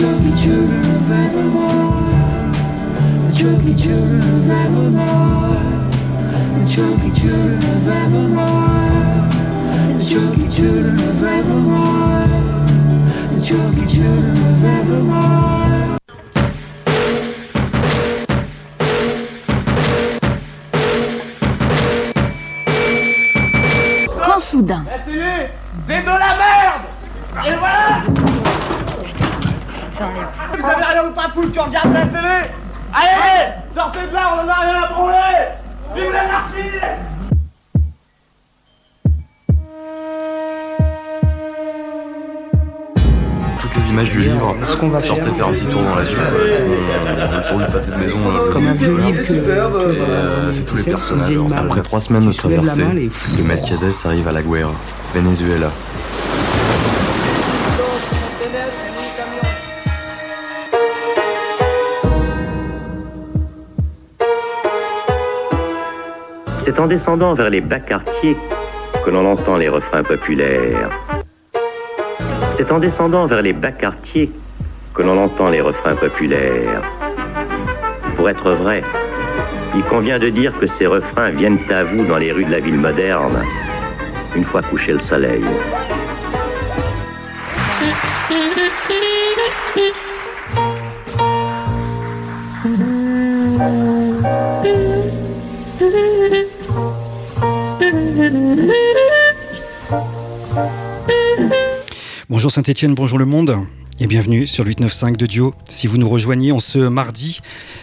chunky children of Evermore, the chunky children of Evermore, the chunky children of Evermore, the chunky children of Evermore, the chunky children of Evermore. Quand soudain, La télé, c'est de la merde. Et voilà. Vous avez rien ou pas foutre, tu regardes la télé. Allez, sortez de là, on en a rien à branler. Vive l'anarchie. Toutes les images du livre, sortez faire un petit tour dans la suite, pour le pâté de maison, Comme un vieux livre c'est tous les personnages. Après 3 semaines de traversée, le Melquiades arrive à La Guaira, Venezuela. C'est en descendant vers les bas quartiers que l'on entend les refrains populaires. C'est en descendant vers les bas quartiers que l'on entend les refrains populaires. Pour être vrai, il convient de dire que ces refrains viennent à vous dans les rues de la ville moderne, une fois couché le soleil. Bonjour Saint-Étienne, bonjour le monde et bienvenue sur le 895 de Dio. Si vous nous rejoignez en ce mardi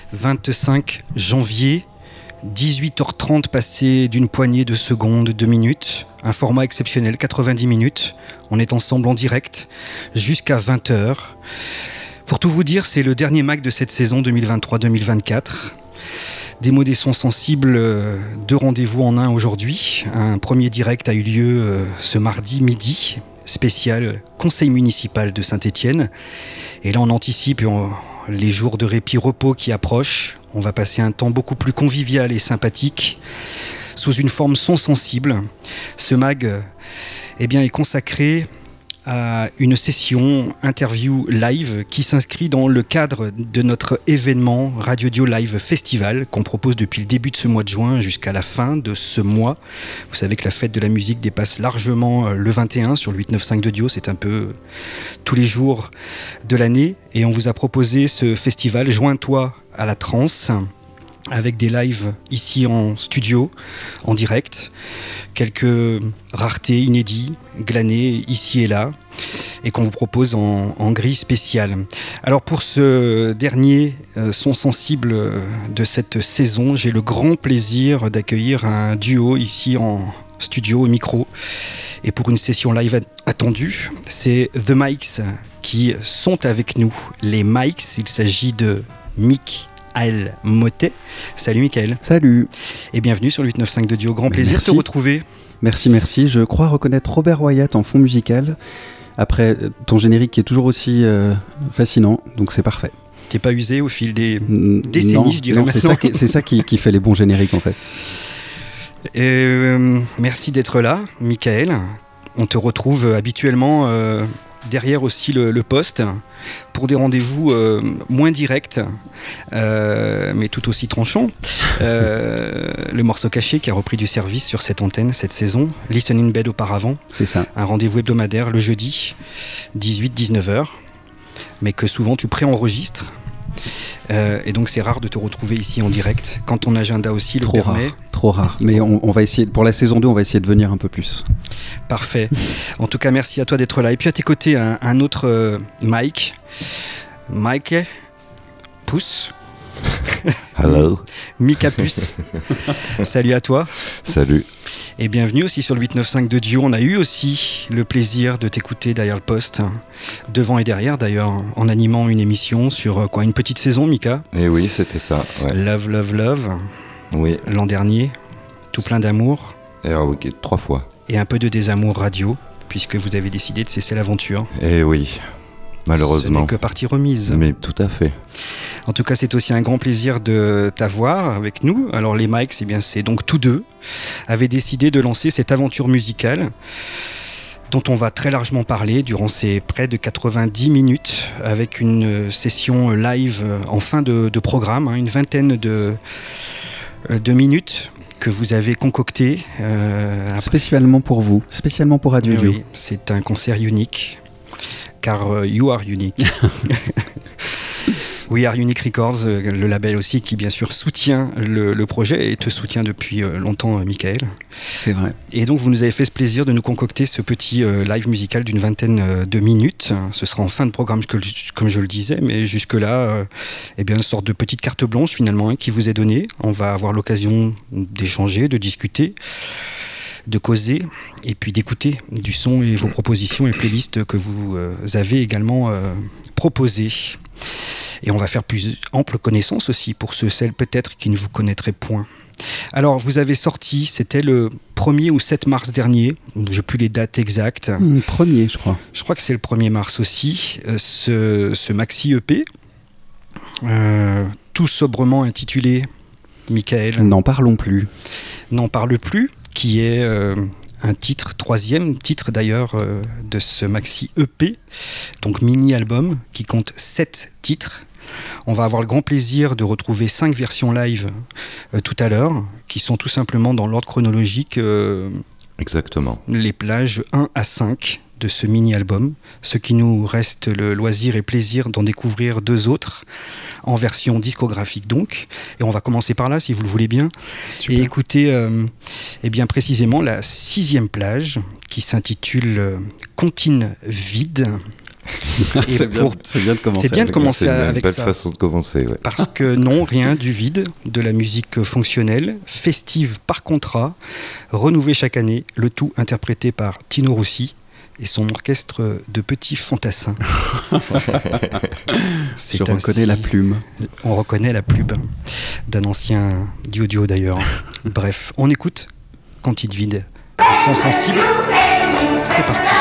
25 janvier, 18h30 passé d'une poignée de secondes, 2 minutes, un format exceptionnel, 90 minutes. On est ensemble en direct jusqu'à 20h. Pour tout vous dire, c'est le dernier Mac de cette saison 2023-2024. Des mots, des sons sensibles, 2 rendez-vous en un aujourd'hui. Un premier direct a eu lieu ce mardi midi, spécial conseil municipal de Saint-Étienne. Et là, on anticipe les jours de répit-repos qui approchent. On va passer un temps beaucoup plus convivial et sympathique, sous une forme son sensible. Ce mag est consacré à une session interview live qui s'inscrit dans le cadre de notre événement Radio Dio Live Festival qu'on propose depuis le début de ce mois de juin jusqu'à la fin de ce mois. Vous savez que la fête de la musique dépasse largement le 21 sur le 895 de Dio, c'est un peu tous les jours de l'année et on vous a proposé ce festival Joins-toi à la trance avec des lives ici en studio, en direct, quelques raretés inédits, glanés ici et là, et qu'on vous propose en grille spéciale. Alors pour ce dernier son sensible de cette saison, j'ai le grand plaisir d'accueillir un duo ici en studio au micro, et pour une session live attendue, c'est The Mikes qui sont avec nous. Les Mikes, il s'agit de Michael Motet. Salut Michael. Salut. Et bienvenue sur le 895 de Dio. Grand plaisir de te retrouver. Merci. Je crois reconnaître Robert Wyatt en fond musical. Après ton générique qui est toujours aussi fascinant, donc c'est parfait. T'es pas usé au fil des décennies, non, je dirais non, maintenant. C'est ça qui fait les bons génériques en fait. Merci d'être là, Michael. On te retrouve habituellement derrière aussi le poste pour des rendez-vous moins directs, mais tout aussi tranchants. Le morceau caché qui a repris du service sur cette antenne cette saison, Listen in Bed auparavant. C'est ça. Un rendez-vous hebdomadaire le jeudi, 18-19h, mais que souvent tu pré-enregistres. Et donc c'est rare de te retrouver ici en direct quand ton agenda aussi le permet. Trop rare, mais on va essayer, pour la saison 2 on va essayer de venir un peu plus. Parfait. En tout cas merci à toi d'être là. Et puis à tes côtés un autre Mike Pousse. Hello. Mika Puce. Salut à toi. Salut. Et bienvenue aussi sur le 895 de Dio. On a eu aussi le plaisir de t'écouter derrière le poste, devant et derrière d'ailleurs, en animant une émission sur une petite saison, Mika. Et oui, c'était ça. Ouais. Love. Oui. L'an dernier, tout plein d'amour. Et ok, 3 fois. Et un peu de désamour radio, puisque vous avez décidé de cesser l'aventure. Et oui, malheureusement. Ce n'est que partie remise. Mais tout à fait. En tout cas, c'est aussi un grand plaisir de t'avoir avec nous. Alors les Mikes, c'est donc tous deux, avaient décidé de lancer cette aventure musicale dont on va très largement parler durant ces près de 90 minutes, avec une session live en fin de programme, une vingtaine de minutes que vous avez concoctées. Spécialement pour vous, spécialement pour Radio Dio. Oui, c'est un concert unique, car you are unique. We Are Unique Records, le label aussi qui bien sûr soutient le projet et te soutient depuis longtemps, Michael. C'est vrai. Et donc vous nous avez fait ce plaisir de nous concocter ce petit live musical d'une vingtaine de minutes. Ce sera en fin de programme comme je le disais, mais jusque-là, une sorte de petite carte blanche finalement qui vous est donnée. On va avoir l'occasion d'échanger, de discuter, de causer et puis d'écouter du son et vos propositions et playlists que vous avez également proposées. Et on va faire plus ample connaissance aussi pour celles peut-être qui ne vous connaîtraient point. Alors, vous avez sorti, c'était le 1er ou 7 mars dernier, je n'ai plus les dates exactes. 1er, je crois. Je crois que c'est le 1er mars aussi, ce maxi EP, tout sobrement intitulé, Michael. N'en parlons plus. N'en parle plus, qui est un titre, 3e titre d'ailleurs de ce maxi EP, donc mini-album qui compte 7 titres. On va avoir le grand plaisir de retrouver 5 versions live tout à l'heure, qui sont tout simplement dans l'ordre chronologique. Exactement. Les plages 1 à 5 de ce mini-album. Ce qui nous reste le loisir et plaisir d'en découvrir 2 autres, en version discographique donc. Et on va commencer par là, si vous le voulez bien. Super. Et écouter bien précisément la 6e plage, qui s'intitule « Comptine vide ». C'est bien de commencer. C'est bien de commencer avec ça. C'est une belle façon de commencer. Ouais. Parce que non, rien du vide, de la musique fonctionnelle, festive par contrat, renouvelée chaque année, le tout interprété par Tino Rossi et son orchestre de petits fantassins. Je reconnais la plume. On reconnaît la plume d'un ancien duo d'ailleurs. Bref, on écoute Comptine vide. Ils sont sensibles. C'est parti.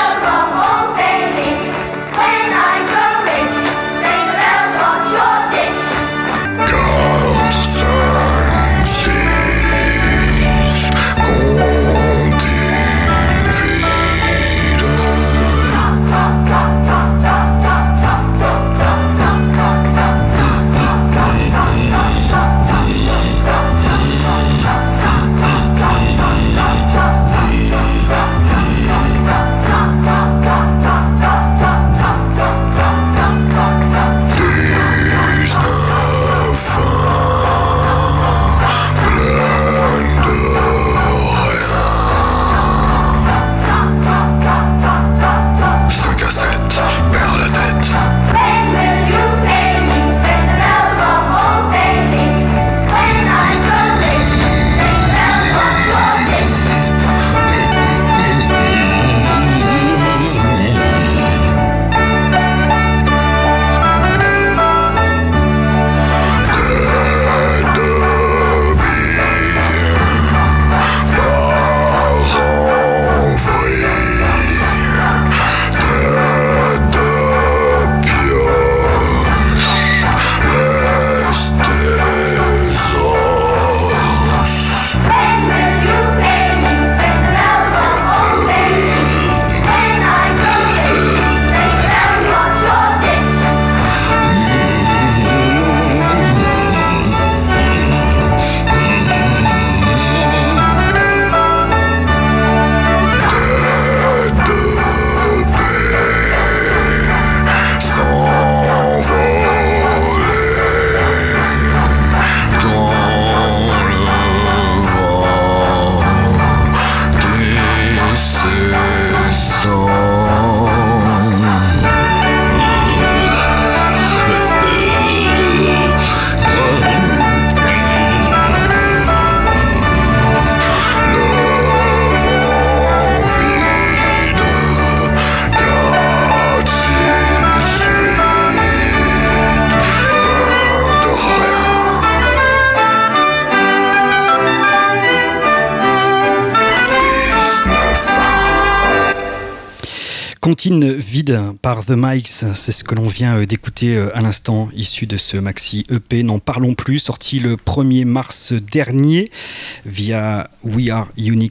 Comptine vide par The Mics, c'est ce que l'on vient d'écouter à l'instant, issu de ce maxi EP, n'en parlons plus, sorti le 1er mars dernier via We Are Unique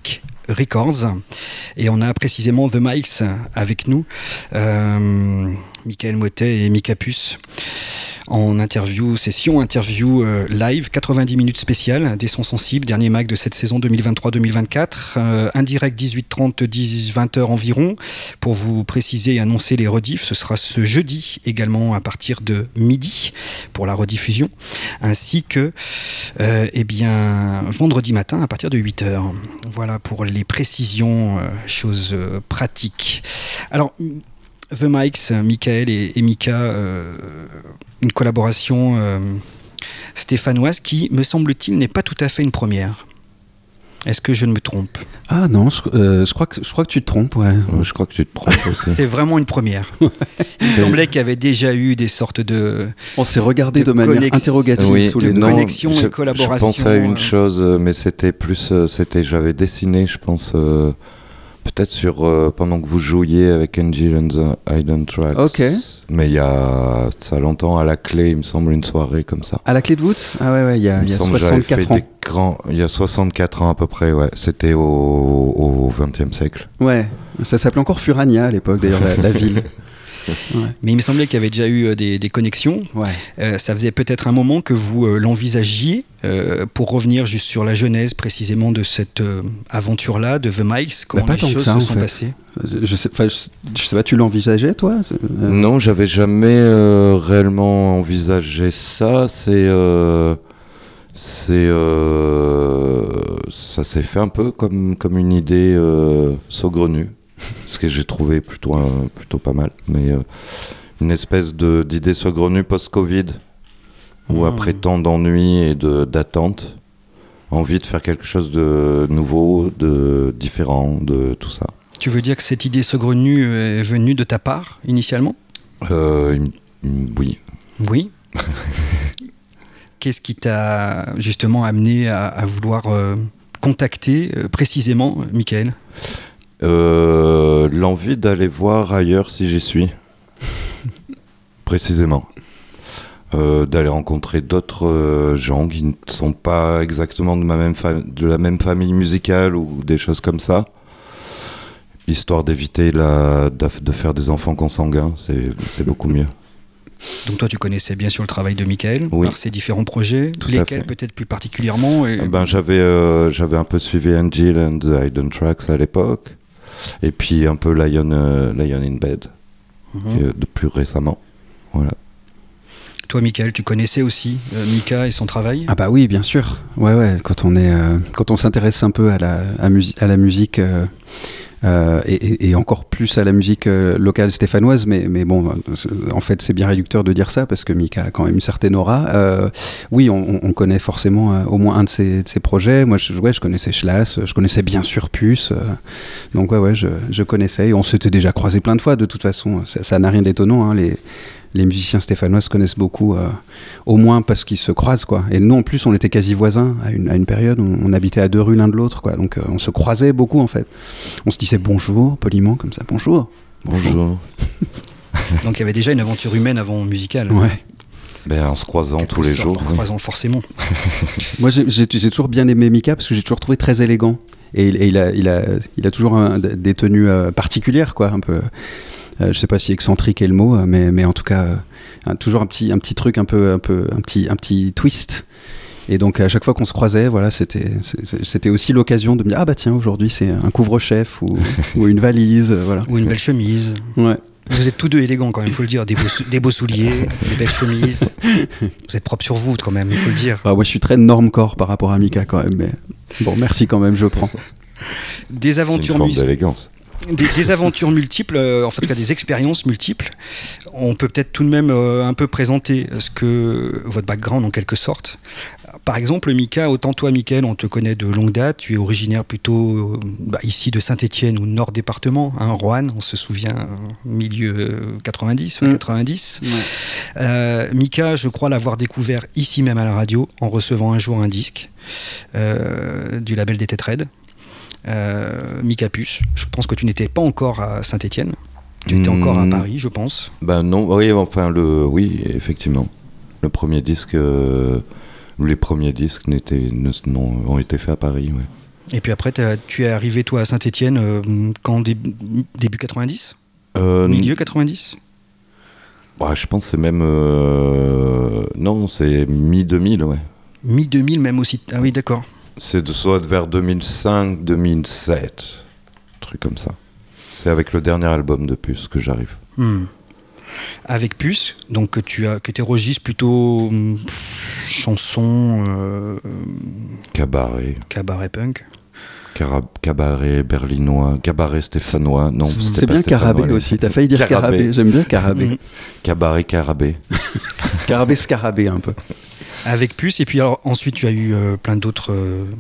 Records. Et on a précisément The Mics avec nous, Michael Mottet et Mika Puce, en session interview live, 90 minutes spéciales, des sons sensibles, dernier mag de cette saison 2023-2024, indirect 18h30, 20h environ. Pour vous préciser et annoncer les rediffs, ce sera ce jeudi également à partir de midi pour la rediffusion, ainsi que vendredi matin à partir de 8h. Voilà pour les précisions, choses pratiques. Alors, The Mics, Michael et Mika, une collaboration stéphanoise qui, me semble-t-il, n'est pas tout à fait une première. Est-ce que je ne me trompe ? Ah non, je crois que tu te trompes, ouais. Je crois que tu te trompes aussi. C'est vraiment une première. Il semblait qu'il y avait déjà eu des sortes de... On s'est regardé de manière interrogative tous les deux. Connexion et collaboration. Je pensais à une chose, mais c'était plus... j'avais dessiné, je pense... peut-être sur pendant que vous jouiez avec Angel and the Hidden Tracks. Ok. Mais il y a ça longtemps à la clé, il me semble, une soirée comme ça. À la clé de voûte ? Ah ouais, il y a 64 ans. Il y a 64 ans à peu près, ouais. C'était au XXe siècle. Ouais, ça s'appelait encore Furania à l'époque, d'ailleurs, la ville. Ouais. Mais il me semblait qu'il y avait déjà eu des connexions. Ouais. Ça faisait peut-être un moment que vous l'envisagiez pour revenir juste sur la genèse précisément de cette aventure-là, de The Mics. Comment les choses se sont passées ? Je sais pas, tu l'envisageais toi ? Non, j'avais jamais réellement envisagé ça. Ça s'est fait un peu comme une idée saugrenue. Ce que j'ai trouvé plutôt pas mal, mais une espèce d'idée saugrenue post-Covid, où après tant d'ennuis et d'attente, envie de faire quelque chose de nouveau, de différent, de tout ça. Tu veux dire que cette idée saugrenue est venue de ta part, initialement ? Oui. Oui. Qu'est-ce qui t'a justement amené à vouloir contacter précisément Michael ? L'envie d'aller voir ailleurs si j'y suis, précisément, d'aller rencontrer d'autres gens qui ne sont pas exactement de la même famille musicale ou des choses comme ça, histoire d'éviter de faire des enfants consanguins, c'est beaucoup mieux. Donc toi tu connaissais bien sûr le travail de Michael, oui, par ses différents projets, tout lesquels peut-être plus particulièrement j'avais un peu suivi Angel and the Hidden Tracks à l'époque. Et puis un peu Lion in Bed, de plus récemment. Voilà. Toi, Michael, tu connaissais aussi Mika et son travail ? Ah bah oui, bien sûr. Ouais. Quand on s'intéresse un peu à la musique et encore plus à la musique locale stéphanoise, mais bon, en fait, c'est bien réducteur de dire ça parce que Mika a quand même une certaine aura. Oui, on connaît forcément au moins un de ses projets. Moi, je connaissais Schlass, je connaissais bien sûr Puce. Donc ouais, je connaissais et on s'était déjà croisés plein de fois. De toute façon, ça n'a rien d'étonnant. Hein, les musiciens stéphanois se connaissent beaucoup, au moins parce qu'ils se croisent, quoi. Et nous, en plus, on était quasi voisins à une période. On habitait à 2 rues l'un de l'autre, quoi. Donc, on se croisait beaucoup, en fait. On se disait bonjour, poliment, comme ça. Bonjour. Donc, il y avait déjà une aventure humaine avant musicale. Ouais. En se croisant tous les jours. En croisant forcément. Moi, j'ai toujours bien aimé Mika parce que j'ai toujours trouvé très élégant. Et il a toujours des tenues particulières, quoi, un peu... je sais pas si excentrique est le mot, mais en tout cas toujours un petit truc un petit twist. Et donc à chaque fois qu'on se croisait, voilà, c'était aussi l'occasion de me dire tiens, aujourd'hui c'est un couvre-chef ou une valise, voilà. Ou une belle chemise. Ouais. Vous êtes tous deux élégants quand même, il faut le dire, des beaux souliers, des belles chemises. Vous êtes propre sur vous quand même, il faut le dire. Moi je suis très normcore par rapport à Mika quand même, mais bon, merci quand même, je prends. Des aventures c'est une forme d'élégance. Des aventures multiples, en fait, des expériences multiples. On peut peut-être tout de même un peu présenter votre background en quelque sorte. Par exemple, Mika, autant toi, Michael, on te connaît de longue date. Tu es originaire plutôt ici de Saint-Étienne ou Nord département, Roanne, on se souvient, milieu 90, fin 90. Ouais. Mika, je crois l'avoir découvert ici même à la radio, en recevant un jour un disque du label des Tétraides. Mika Puce, je pense que tu n'étais pas encore à Saint-Étienne, tu étais encore à Paris, je pense. Non, oui, effectivement. Le premier disque, les premiers disques ont été faits à Paris, ouais. Et puis après, tu es arrivé, toi, à Saint-Étienne, quand début 90 Milieu 90 bah, je pense que c'est même... Non, c'est mi-2000, ouais. Mi-2000 même aussi. Ah oui, d'accord. C'est soit vers 2005, 2007. Truc comme ça. C'est avec le dernier album de Puce que j'arrive. Avec Puce, donc que tes registres plutôt chansons... Cabaret punk. Cabaret berlinois, cabaret stéphanois. Non, c'est bien Carabé aussi. T'as failli dire Carabé. J'aime bien Carabé. Cabaret Carabé. Carabé Scarabé un peu. Avec Puce, et puis alors, ensuite tu as eu plein d'autres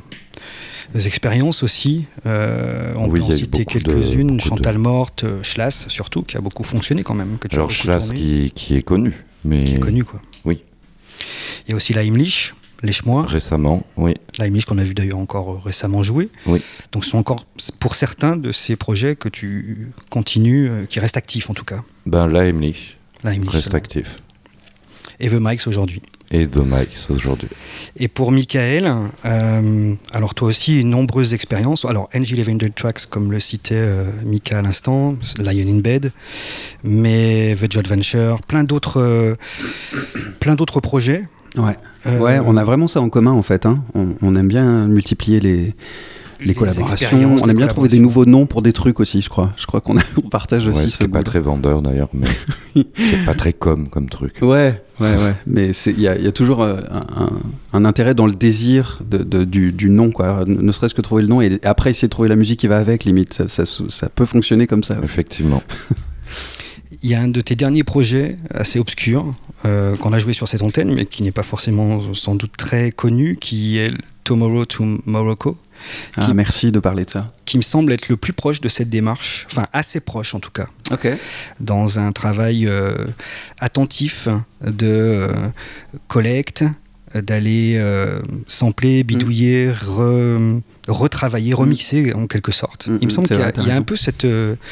expériences aussi. On peut en citer quelques-unes. Chantal Morte, Schlass surtout, qui a beaucoup fonctionné quand même. Que tu alors Schlass qui est connu. Mais... Qui est connu, quoi. Oui. Il y a aussi la Heimlich. Lèche-moi. Récemment, oui. La Heimlich qu'on a vu d'ailleurs encore récemment jouer. Oui. Donc ce sont encore, pour certains de ces projets que tu continues, qui restent actifs en tout cas. Ben la Heimlich reste actif. Et The Mikes aujourd'hui. Et The Mikes aujourd'hui. Et pour Michael, alors toi aussi, nombreuses expériences. Alors NG1100 Tracks, comme le citait Mika à l'instant, Lion in Bed, mais The Joint Venture, plein d'autres projets. Ouais. Ouais, on a vraiment ça en commun en fait. Hein. On aime bien multiplier les collaborations. On aime bien trouver des nouveaux noms pour des trucs aussi, je crois. Je crois qu'on partage aussi ce goût. C'est pas très vendeur d'ailleurs, mais c'est pas très comme truc. Ouais. Mais il y a toujours un intérêt dans le désir du nom, quoi. Ne serait-ce que trouver le nom et après essayer de trouver la musique qui va avec, limite. Ça peut fonctionner comme ça. Effectivement. Il y a un de tes derniers projets assez obscurs qu'on a joué sur cette antenne, mais qui n'est pas forcément sans doute très connu, qui est Tomorrow to Morocco. Merci de parler de ça. Qui me semble être le plus proche de cette démarche, enfin assez proche en tout cas. Ok. Dans un travail attentif de collecte, d'aller sampler, bidouiller, retravailler, remixer en quelque sorte. Il me semble qu'il y a un peu cette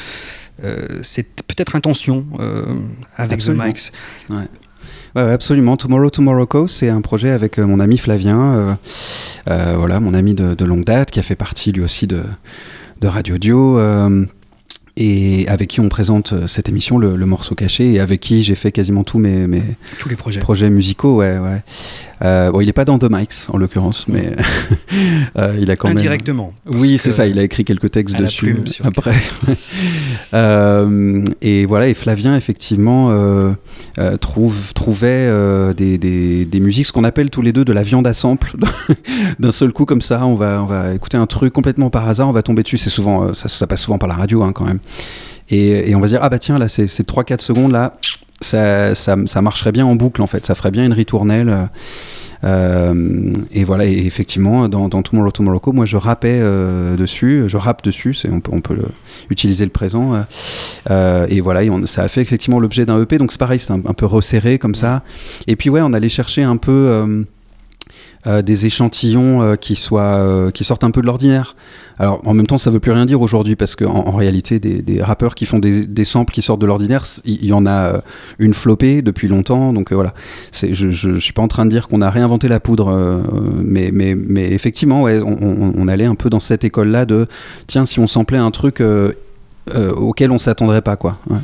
peut-être intention avec absolument. The Mikes. Ouais, absolument. Tomorrow to Morocco, c'est un projet avec mon ami Flavien, voilà, mon ami de longue date, qui a fait partie lui aussi de Radio Dio, et avec qui on présente cette émission, le morceau caché, et avec qui j'ai fait quasiment tous les projets musicaux. Ouais. Bon, il n'est pas dans The Mikes en l'occurrence, mais il a quand même indirectement. Oui, c'est ça. Il a écrit quelques textes dessus après. Et voilà. Et Flavien effectivement trouvait des musiques, ce qu'on appelle tous les deux de la viande à sample. D'un seul coup comme ça, on va écouter un truc complètement par hasard, on va tomber dessus. C'est souvent ça passe souvent par la radio hein, quand même. Et on va se dire ah bah tiens là c'est 3-4 secondes là. Ça marcherait bien en boucle en fait, ça ferait bien une ritournelle et voilà, et effectivement dans Tomorrow to Morocco, moi je rappe dessus, on peut utiliser le présent et voilà, ça a fait effectivement l'objet d'un EP, donc c'est pareil, c'est un peu resserré comme ça, et puis ouais, on allait chercher un peu des échantillons qui sortent un peu de l'ordinaire. Alors en même temps ça veut plus rien dire aujourd'hui parce qu'en réalité des rappeurs qui font des samples qui sortent de l'ordinaire, il y en a une flopée depuis longtemps, donc voilà, je suis pas en train de dire qu'on a réinventé la poudre, mais effectivement ouais, on allait un peu dans cette école là de tiens, si on samplait un truc auquel on s'attendrait pas quoi. Ouais.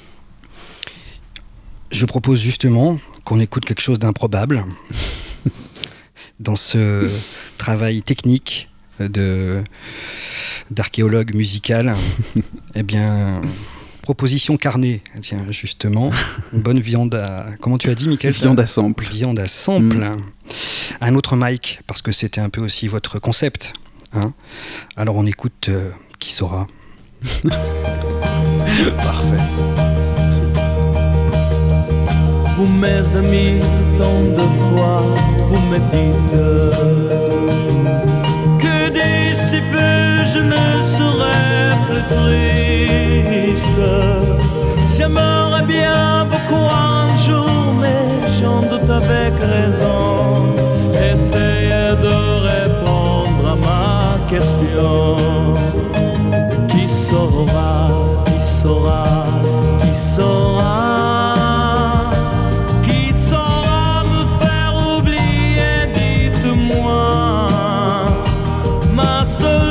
Je propose justement qu'on écoute quelque chose d'improbable dans ce travail technique d'archéologue musical. Eh bien, proposition carnée, tiens, justement, une bonne viande à... Comment tu as dit, Mickaël ? Viande à sample. Viande à sample. Un autre mic, parce que c'était un peu aussi votre concept. Hein. Alors on écoute Qui saura. Parfait. Vous mes amis, tant de fois, vous me dites que d'ici peu je ne serai plus triste. J'aimerais bien vous croire un jour, mais j'en doute avec raison. Essayez de répondre à ma question. Qui saura, qui saura, qui saura? So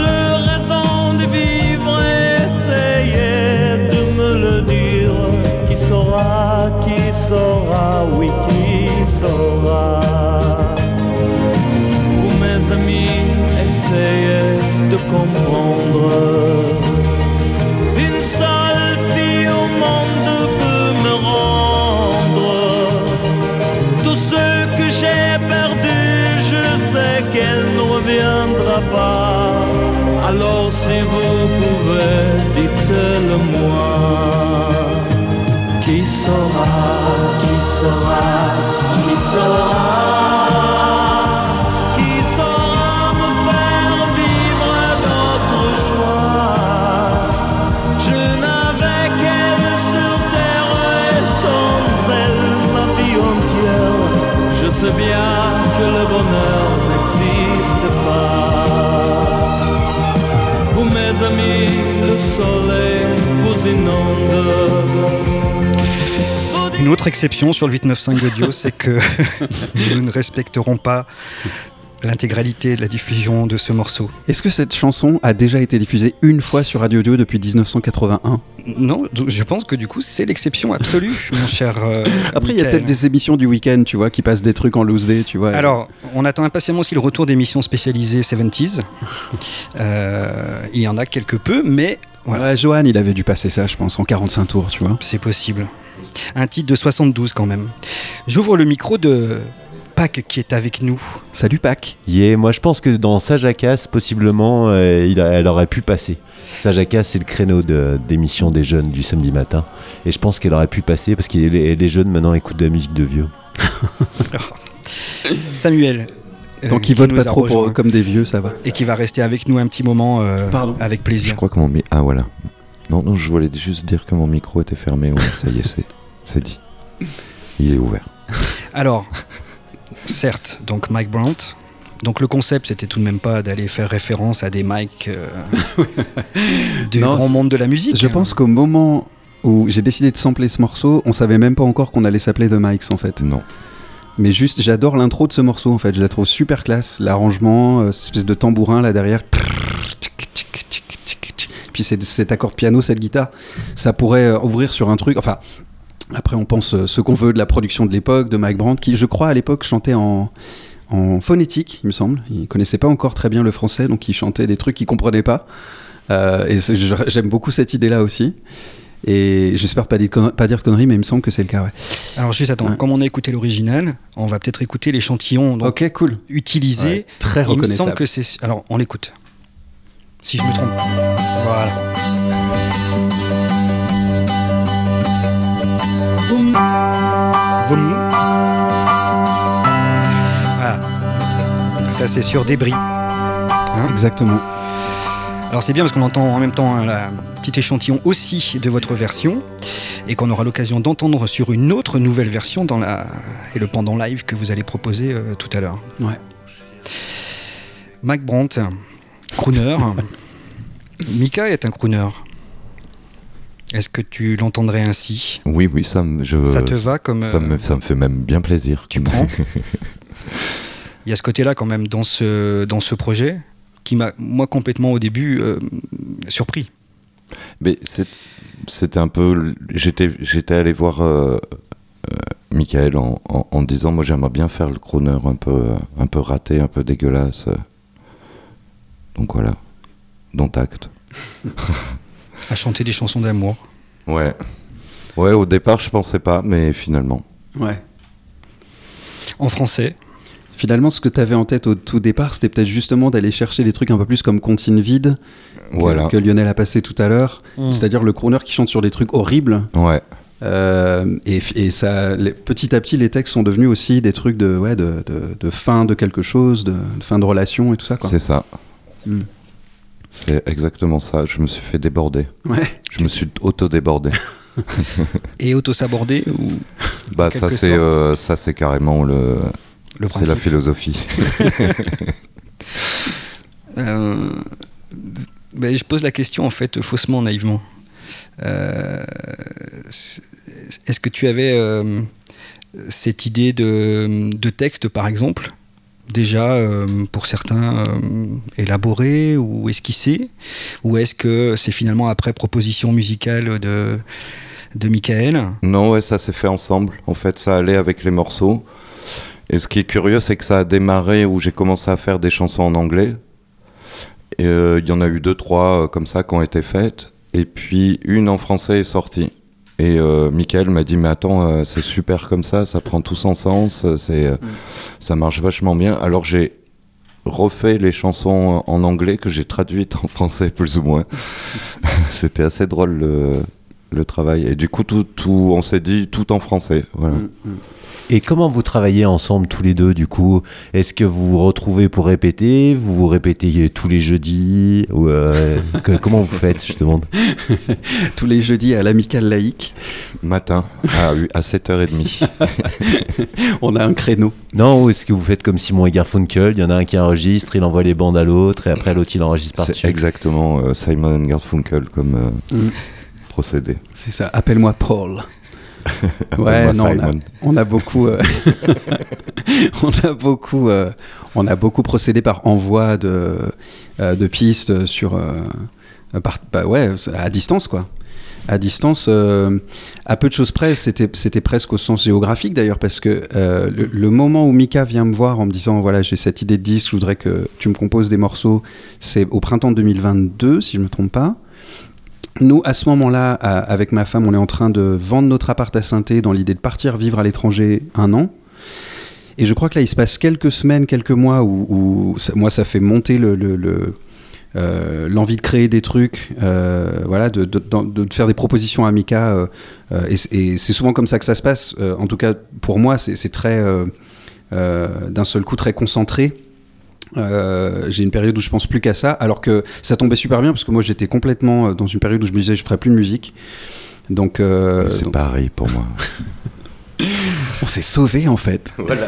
saura, oui qui saura. Vous mes amis, essayez de comprendre. Une seule fille au monde peut me rendre tout ce que j'ai perdu, je sais qu'elle ne reviendra pas. Alors si vous pouvez, dites-le moi. Qui saura, qui saura, qui saura, qui saura me faire vivre d'autres joies. Je n'avais qu'elle sur terre et sans elle ma vie entière. Je sais bien que le bonheur n'existe pas. Vous mes amis, le soleil vous inonde. Une autre exception sur le 895 de Dio, c'est que nous ne respecterons pas l'intégralité de la diffusion de ce morceau. Est-ce que cette chanson a déjà été diffusée une fois sur Radio Dio depuis 1981 ? Non, je pense que du coup c'est l'exception absolue, mon cher Après, il y a peut-être des émissions du week-end, tu vois, qui passent des trucs en loose day, tu vois. Alors, on attend impatiemment aussi le retour d'émissions spécialisées 70s. Il y en a quelque peu, mais voilà. Ouais, Johan, il avait dû passer ça, je pense, en 45 tours, tu vois. C'est possible. Un titre de 72 quand même. J'ouvre le micro de Pac qui est avec nous. Salut Pac. Moi je pense que dans Sajakas, possiblement, elle aurait pu passer. Sajakas, c'est le créneau d'émission des jeunes du samedi matin. Et je pense qu'elle aurait pu passer parce que les jeunes maintenant écoutent de la musique de vieux. Samuel. Tant qu'ils votent pas trop comme des vieux, ça va. Et qui va rester avec nous un petit moment avec plaisir. Je crois que mon micro... Ah voilà. Non, je voulais juste dire que mon micro était fermé. Ouais, ça y est, c'est dit. Il est ouvert. Alors, certes, donc Mike Brandt. Donc le concept, c'était tout de même pas d'aller faire référence à des Mike du grand monde de la musique. Je pense qu'au moment où j'ai décidé de sampler ce morceau, on savait même pas encore qu'on allait s'appeler The Mikes en fait. Non. Mais juste, j'adore l'intro de ce morceau en fait. Je la trouve super classe. L'arrangement, cette espèce de tambourin là derrière. Puis cet accord de piano, cette guitare, ça pourrait ouvrir sur un truc. Enfin, après on pense ce qu'on veut de la production de l'époque, de Mike Brandt, qui je crois à l'époque chantait en phonétique, il me semble. Il connaissait pas encore très bien le français, donc il chantait des trucs qu'il comprenait pas. Et j'aime beaucoup cette idée-là aussi. Et j'espère pas dire de conneries, mais il me semble que c'est le cas, ouais. Alors juste attends, comme on a écouté l'original, on va peut-être écouter l'échantillon utilisé. Ouais, très reconnaissable. Il me semble que c'est... Alors on l'écoute. Si je me trompe. Voilà. Boum. Voilà. Ça c'est sur Débris. Exactement. Alors c'est bien parce qu'on entend en même temps la petite échantillon aussi de votre version et qu'on aura l'occasion d'entendre sur une autre nouvelle version et le pendant live que vous allez proposer tout à l'heure. Ouais. Mike Brandt, crooner. Mika est un crooner. Est-ce que tu l'entendrais ainsi ? Oui, ça te va comme... Ça me fait même bien plaisir. Tu prends ? Il y a ce côté-là quand même dans ce projet qui m'a, moi, complètement au début surpris. Mais c'était un peu... J'étais allé voir Michael en disant, moi j'aimerais bien faire le crooner un peu raté, un peu dégueulasse. Donc voilà, dont acte. À chanter des chansons d'amour. Ouais, au départ je pensais pas, mais finalement. Ouais. En français. Finalement, ce que tu avais en tête au tout départ, c'était peut-être justement d'aller chercher des trucs un peu plus comme Comptine vide, que Lionel a passé tout à l'heure. C'est-à-dire le crooner qui chante sur des trucs horribles. Ouais. Et ça, petit à petit, les textes sont devenus aussi des trucs de fin de quelque chose, de fin de relation et tout ça, quoi. C'est ça. C'est exactement ça. Je me suis fait déborder. Ouais. Je me suis auto-débordé. Et auto-sabordé ou... Bah ça c'est carrément c'est la philosophie. Je pose la question en fait faussement, naïvement. Est-ce que tu avais cette idée de texte par exemple déjà pour certains élaboré ou esquissé, ou est-ce que c'est finalement après proposition musicale Michael. Non, ouais, ça s'est fait ensemble. En fait, ça allait avec les morceaux. Et ce qui est curieux, c'est que ça a démarré où j'ai commencé à faire des chansons en anglais. Et il y en a eu 2-3 comme ça qui ont été faites. Et puis une en français est sortie. Et Michael m'a dit, mais attends, c'est super comme ça prend tout son sens, ça marche vachement bien. Alors j'ai refait les chansons en anglais que j'ai traduites en français plus ou moins. C'était assez drôle le travail. Et du coup, on s'est dit tout en français. Voilà. Et comment vous travaillez ensemble tous les deux du coup ? Est-ce que vous vous retrouvez pour répéter ? Vous vous répétez tous les jeudis ou comment vous faites, je demande ? Tous les jeudis à l'Amicale Laïque. Matin, à 7h30. On a un créneau. Non, ou est-ce que vous faites comme Simon et Garfunkel ? Il y en a un qui enregistre, il envoie les bandes à l'autre et après l'autre il enregistre par-dessus. C'est exactement Simon et Garfunkel comme procédé. C'est ça, appelle-moi Paul. Ouais, non, on a beaucoup, on a beaucoup procédé par envoi de pistes sur, à distance quoi. À distance, à peu de choses près, c'était presque au sens géographique d'ailleurs, parce que le moment où Mika vient me voir en me disant voilà, j'ai cette idée de disque, je voudrais que tu me composes des morceaux, c'est au printemps 2022 si je me trompe pas. Nous, à ce moment-là, avec ma femme, on est en train de vendre notre appart à Saint-Thé dans l'idée de partir vivre à l'étranger 1 an. Et je crois que là, il se passe quelques semaines, quelques mois où moi, ça fait monter l'envie de créer des trucs, voilà, de faire des propositions à Mika. Et c'est souvent comme ça que ça se passe. En tout cas, pour moi, c'est très, d'un seul coup, très concentré. J'ai une période où je pense plus qu'à ça, alors que ça tombait super bien parce que moi j'étais complètement dans une période où je me disais je ferais plus de musique. Donc c'est pareil pour moi. On s'est sauvés en fait. Voilà.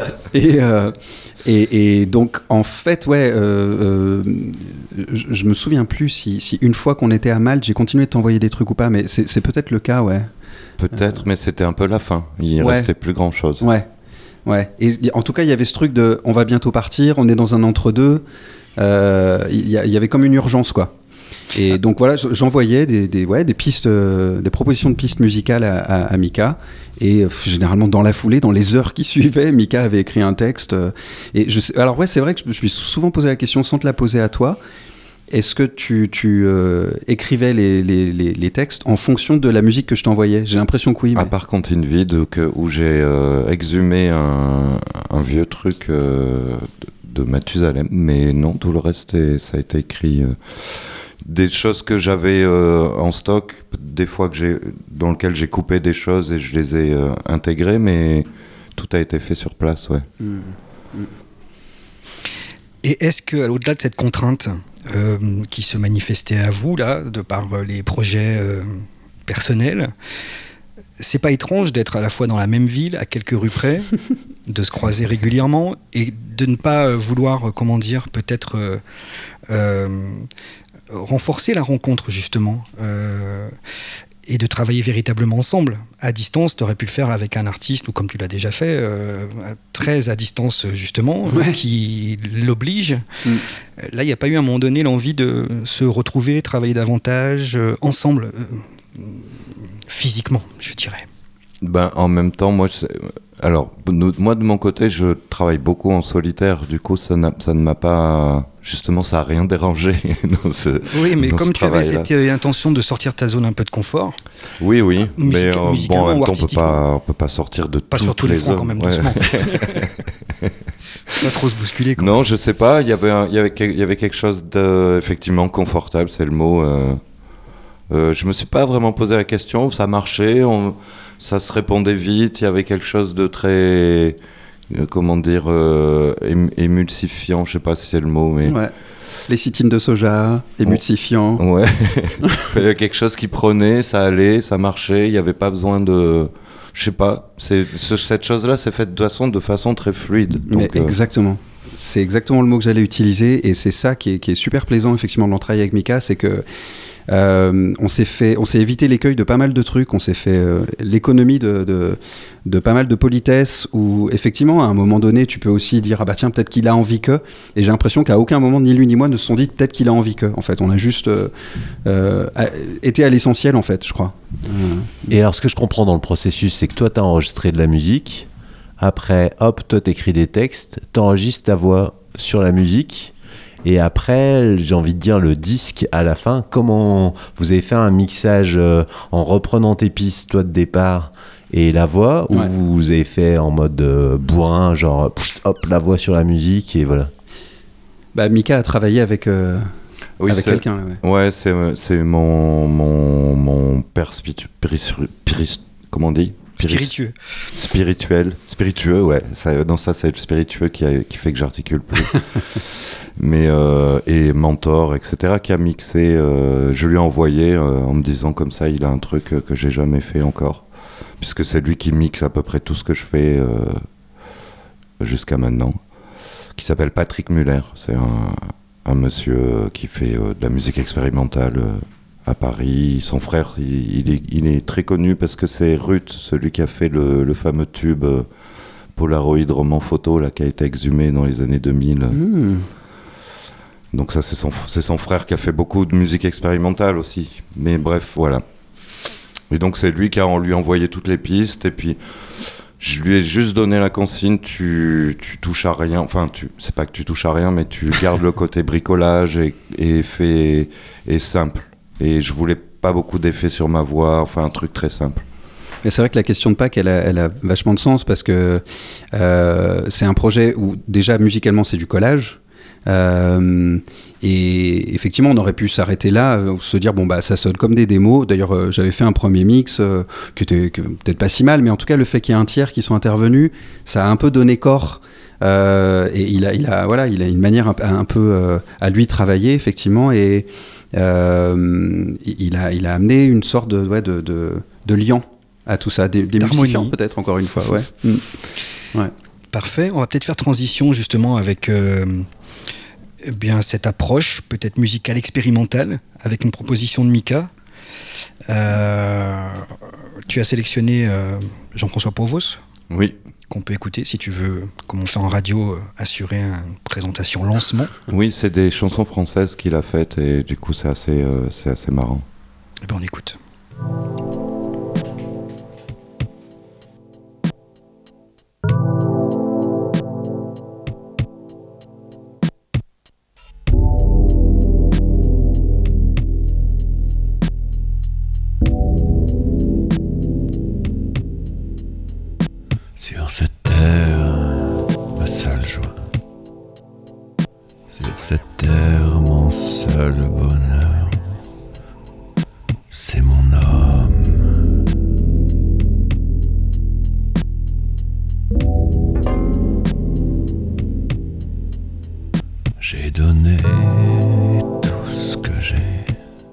Et donc en fait ouais, je me souviens plus si une fois qu'on était à Malte j'ai continué de t'envoyer des trucs ou pas, mais c'est peut-être le cas, ouais. Peut-être, mais c'était un peu la fin. Il restait plus grand chose. Ouais. Ouais, et en tout cas, il y avait ce truc de on va bientôt partir, on est dans un entre-deux. Il y avait comme une urgence, quoi. Et donc voilà, j'envoyais des pistes, des propositions de pistes musicales à Mika. Et généralement, dans la foulée, dans les heures qui suivaient, Mika avait écrit un texte. Alors, ouais, c'est vrai que je me suis souvent posé la question sans te la poser à toi. Est-ce que tu écrivais les textes en fonction de la musique que je t'envoyais ? J'ai l'impression que oui. Mais... À part Compte in Vide, où j'ai exhumé un vieux truc de Mathusalem, mais non, tout le reste, ça a été écrit. Des choses que j'avais en stock, des fois dans lesquelles j'ai coupé des choses et je les ai intégrées, mais tout a été fait sur place, ouais. Et est-ce que, au-delà de cette contrainte qui se manifestait à vous, là, de par les projets personnels, c'est pas étrange d'être à la fois dans la même ville, à quelques rues près, de se croiser régulièrement et de ne pas vouloir, comment dire, peut-être renforcer la rencontre, justement, et de travailler véritablement ensemble. À distance, tu aurais pu le faire avec un artiste, ou comme tu l'as déjà fait, très à distance, justement, qui l'oblige. Là, il n'y a pas eu à un moment donné l'envie de se retrouver, travailler davantage, ensemble, physiquement, je dirais. En même temps, moi, de mon côté, je travaille beaucoup en solitaire. Du coup, ça ne m'a pas... Justement, ça n'a rien dérangé Oui, mais comme tu avais cette intention de sortir de ta zone un peu de confort... Oui, mais en même temps, on peut pas sortir de pas sur tous les fronts, quand même, doucement. Pas trop se bousculer, quoi. Non, je sais pas, il y avait quelque chose d'effectivement confortable, c'est le mot. Je me suis pas vraiment posé la question, ça marchait, ça se répondait vite, il y avait quelque chose de très... comment dire, émulsifiant, je sais pas si c'est le mot, mais... Ouais. Lécithine de soja, émulsifiant. Ouais. Il y avait quelque chose qui prenait, ça allait, ça marchait, il n'y avait pas besoin de... Je sais pas, cette chose-là s'est faite de façon très fluide. Donc, exactement. C'est exactement le mot que j'allais utiliser, et c'est ça qui est super plaisant, effectivement, dans le travail avec Mika, c'est que on s'est évité l'écueil de pas mal de trucs. On s'est fait l'économie de pas mal de politesse où effectivement à un moment donné tu peux aussi dire ah bah tiens peut-être qu'il a envie que, et j'ai l'impression qu'à aucun moment ni lui ni moi ne se sont dit peut-être qu'il a envie que. En fait on a juste été à l'essentiel en fait je crois. Et alors ce que je comprends dans le processus c'est que toi t'as enregistré de la musique, après hop toi t'écris des textes, t'enregistres ta voix sur la musique. Et après, j'ai envie de dire le disque à la fin, comment vous avez fait un mixage en reprenant tes pistes, toi de départ, et la voix, ou vous avez fait en mode bourrin, genre hop, la voix sur la musique, et voilà. Bah, Mika a travaillé avec quelqu'un. Ouais, c'est mon père comment on dit ? Spiritueux, ouais. Ça, c'est le spiritueux qui fait que j'articule plus. Mais et mentor, etc., qui a mixé. Je lui ai envoyé en me disant comme ça, il a un truc que j'ai jamais fait encore, puisque c'est lui qui mixe à peu près tout ce que je fais jusqu'à maintenant. Qui s'appelle Patrick Muller. C'est un monsieur qui fait de la musique expérimentale. À Paris, son frère, il est très connu parce que c'est Ruth, celui qui a fait le fameux tube Polaroid roman photo là, qui a été exhumé dans les années 2000. Donc ça, c'est son frère qui a fait beaucoup de musique expérimentale aussi. Mais bref, voilà. Et donc c'est lui qui a lui envoyé toutes les pistes et puis je lui ai juste donné la consigne, tu touches à rien. Enfin, c'est pas que tu touches à rien, mais tu gardes le côté bricolage et simple. Et je voulais pas beaucoup d'effets sur ma voix, enfin un truc très simple. Mais c'est vrai que la question de Pâques, elle a vachement de sens parce que c'est un projet où déjà musicalement c'est du collage. Et effectivement on aurait pu s'arrêter là, se dire bon bah ça sonne comme des démos. D'ailleurs j'avais fait un premier mix qui était peut-être pas si mal, mais en tout cas le fait qu'il y ait un tiers qui soit intervenu, ça a un peu donné corps. Et il a une manière un peu à lui travailler effectivement, et il a amené une sorte de liant à tout ça, des musiciens peut-être encore une fois. Ouais. Parfait, on va peut-être faire transition justement avec bien cette approche peut-être musicale expérimentale avec une proposition de Mika. Tu as sélectionné Jean-François Provos. Oui. Qu'on peut écouter si tu veux, comme on fait en radio, assurer une présentation lancement. Oui, c'est des chansons françaises qu'il a faites et du coup c'est assez marrant. Eh ben on écoute. Sur cette terre, ma seule joie. Sur cette terre, mon seul bonheur. C'est mon homme. J'ai donné tout ce que j'ai.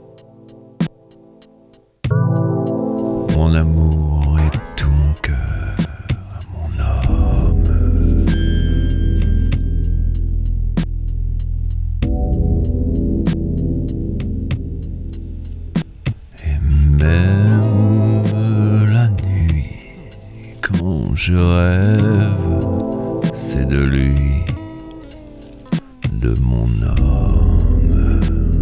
Mon amour et tout mon cœur. Je rêve, c'est de lui, de mon homme.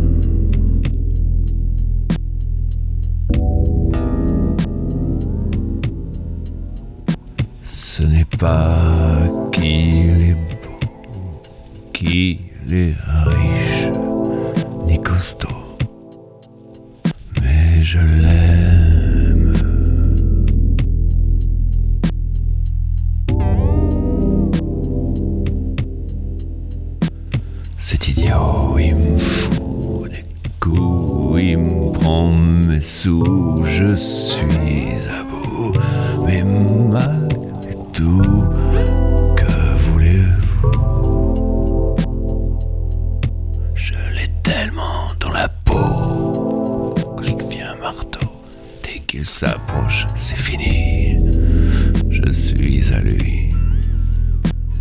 Ce n'est pas qu'il est beau, qu'il est riche, ni costaud, mais je l'aime. C'est idiot, il me fout des coups, il me prend mes sous, je suis à bout, mais malgré tout, que voulez-vous? Je l'ai tellement dans la peau que je deviens un marteau. Dès qu'il s'approche, c'est fini, je suis à lui.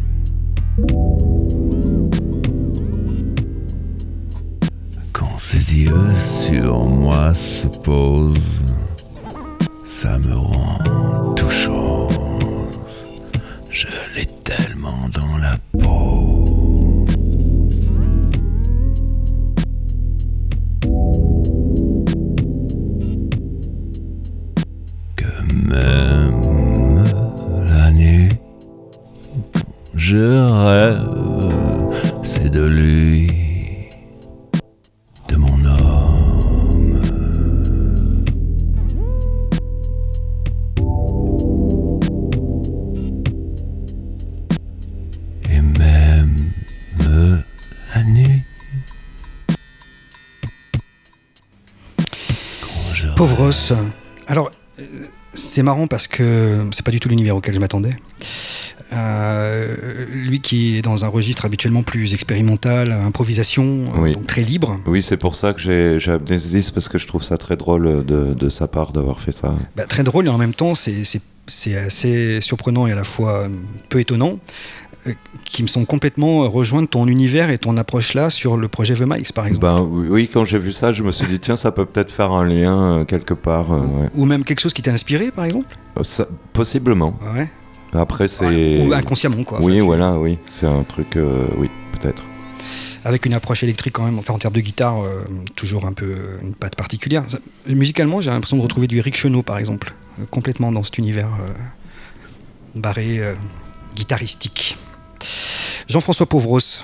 Ses yeux sur moi se posent, ça me rend tout chose. Je l'ai tellement dans la peau. Que même la nuit, je rêve, c'est de lui, de mon homme. Et même la nuit, Pauvre os. Alors, c'est marrant parce que c'est pas du tout l'univers auquel je m'attendais. Lui qui est dans un registre habituellement plus expérimental, improvisation, Oui. donc très libre. Oui, c'est pour ça que j'ai amené ce disque, parce que je trouve ça très drôle de sa part d'avoir fait ça. Bah, très drôle et en même temps c'est assez surprenant et à la fois peu étonnant, qui me sont complètement rejoindre ton univers et ton approche là sur le projet The Mics par exemple. Ben, oui, quand j'ai vu ça, je me suis dit, tiens, ça peut peut-être faire un lien quelque part. Ouais. Ou même quelque chose qui t'a inspiré par exemple. Possiblement. Ouais. Après, c'est... Ou inconsciemment quoi. Oui, Enfin, voilà, oui. C'est un truc, oui, peut-être. avec une approche électrique quand même, enfin en termes de guitare, toujours un peu une patte particulière. Musicalement, j'ai l'impression de retrouver du Eric Chenot par exemple, complètement dans cet univers barré guitaristique. Jean-François Pauvros,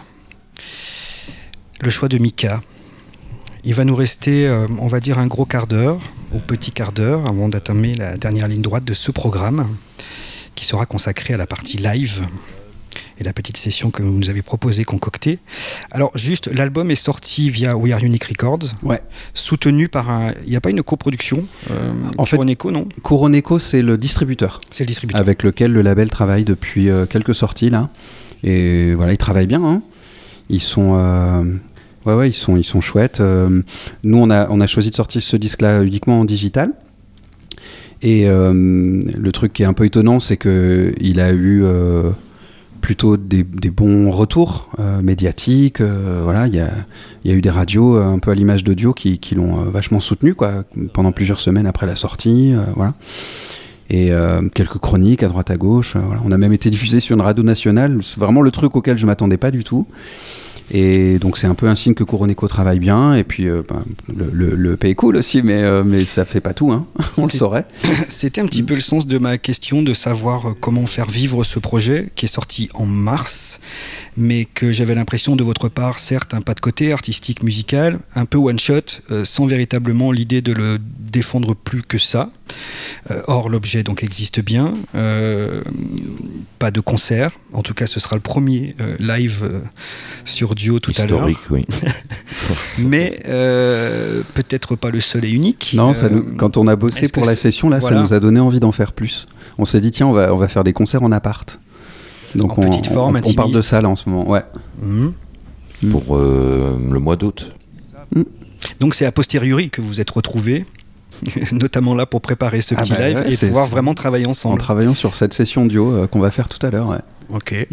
le choix de Mika. Il va nous rester, on va dire, un gros quart d'heure, ou petit quart d'heure, avant d'atteindre la dernière ligne droite de ce programme, qui sera consacré à la partie live et la petite session que vous nous avez proposée, concoctée. Alors juste, l'album est sorti via We Are Unique Records, Ouais. soutenu par un... Il n'y a pas une coproduction En fait, Couronneco, non? Couronneco, c'est le distributeur. C'est le distributeur. Avec lequel le label travaille depuis quelques sorties là. Et voilà, ils travaillent bien. Hein. Ils sont, ils sont chouettes. Nous, on a choisi de sortir ce disque-là uniquement en digital. Et le truc qui est un peu étonnant, c'est que il a eu plutôt des bons retours médiatiques. Voilà, il y a eu des radios un peu à l'image d'Audio qui l'ont vachement soutenu quoi, pendant plusieurs semaines après la sortie. Voilà. Et quelques chroniques à droite à gauche. Voilà. On a même été diffusé sur une radio nationale. C'est vraiment le truc auquel je ne m'attendais pas du tout. Et donc c'est un peu un signe que Couronneco travaille bien. Et puis le paye cool aussi, mais ça fait pas tout. Hein. On le saurait. C'était un petit peu le sens de ma question de savoir comment faire vivre ce projet qui est sorti en mars, mais que j'avais l'impression de votre part, certes, un pas de côté artistique, musical, un peu one shot, sans véritablement l'idée de le défendre plus que ça. Or, l'objet donc existe bien. Pas de concert. En tout cas, ce sera le premier live sur Dio tout à l'heure. Historique, oui. Mais peut-être pas le seul et unique. Non, quand on a bossé pour la session, là, voilà. Ça nous a donné envie d'en faire plus. On s'est dit, tiens, on va faire des concerts en appart. Donc en petite forme, on parle de ça là en ce moment. Ouais. Pour le mois d'août. Donc c'est a posteriori que vous êtes retrouvés, notamment là pour préparer ce petit live et pouvoir vraiment travailler ensemble. En travaillant sur cette session duo qu'on va faire tout à l'heure. Ouais. Ok.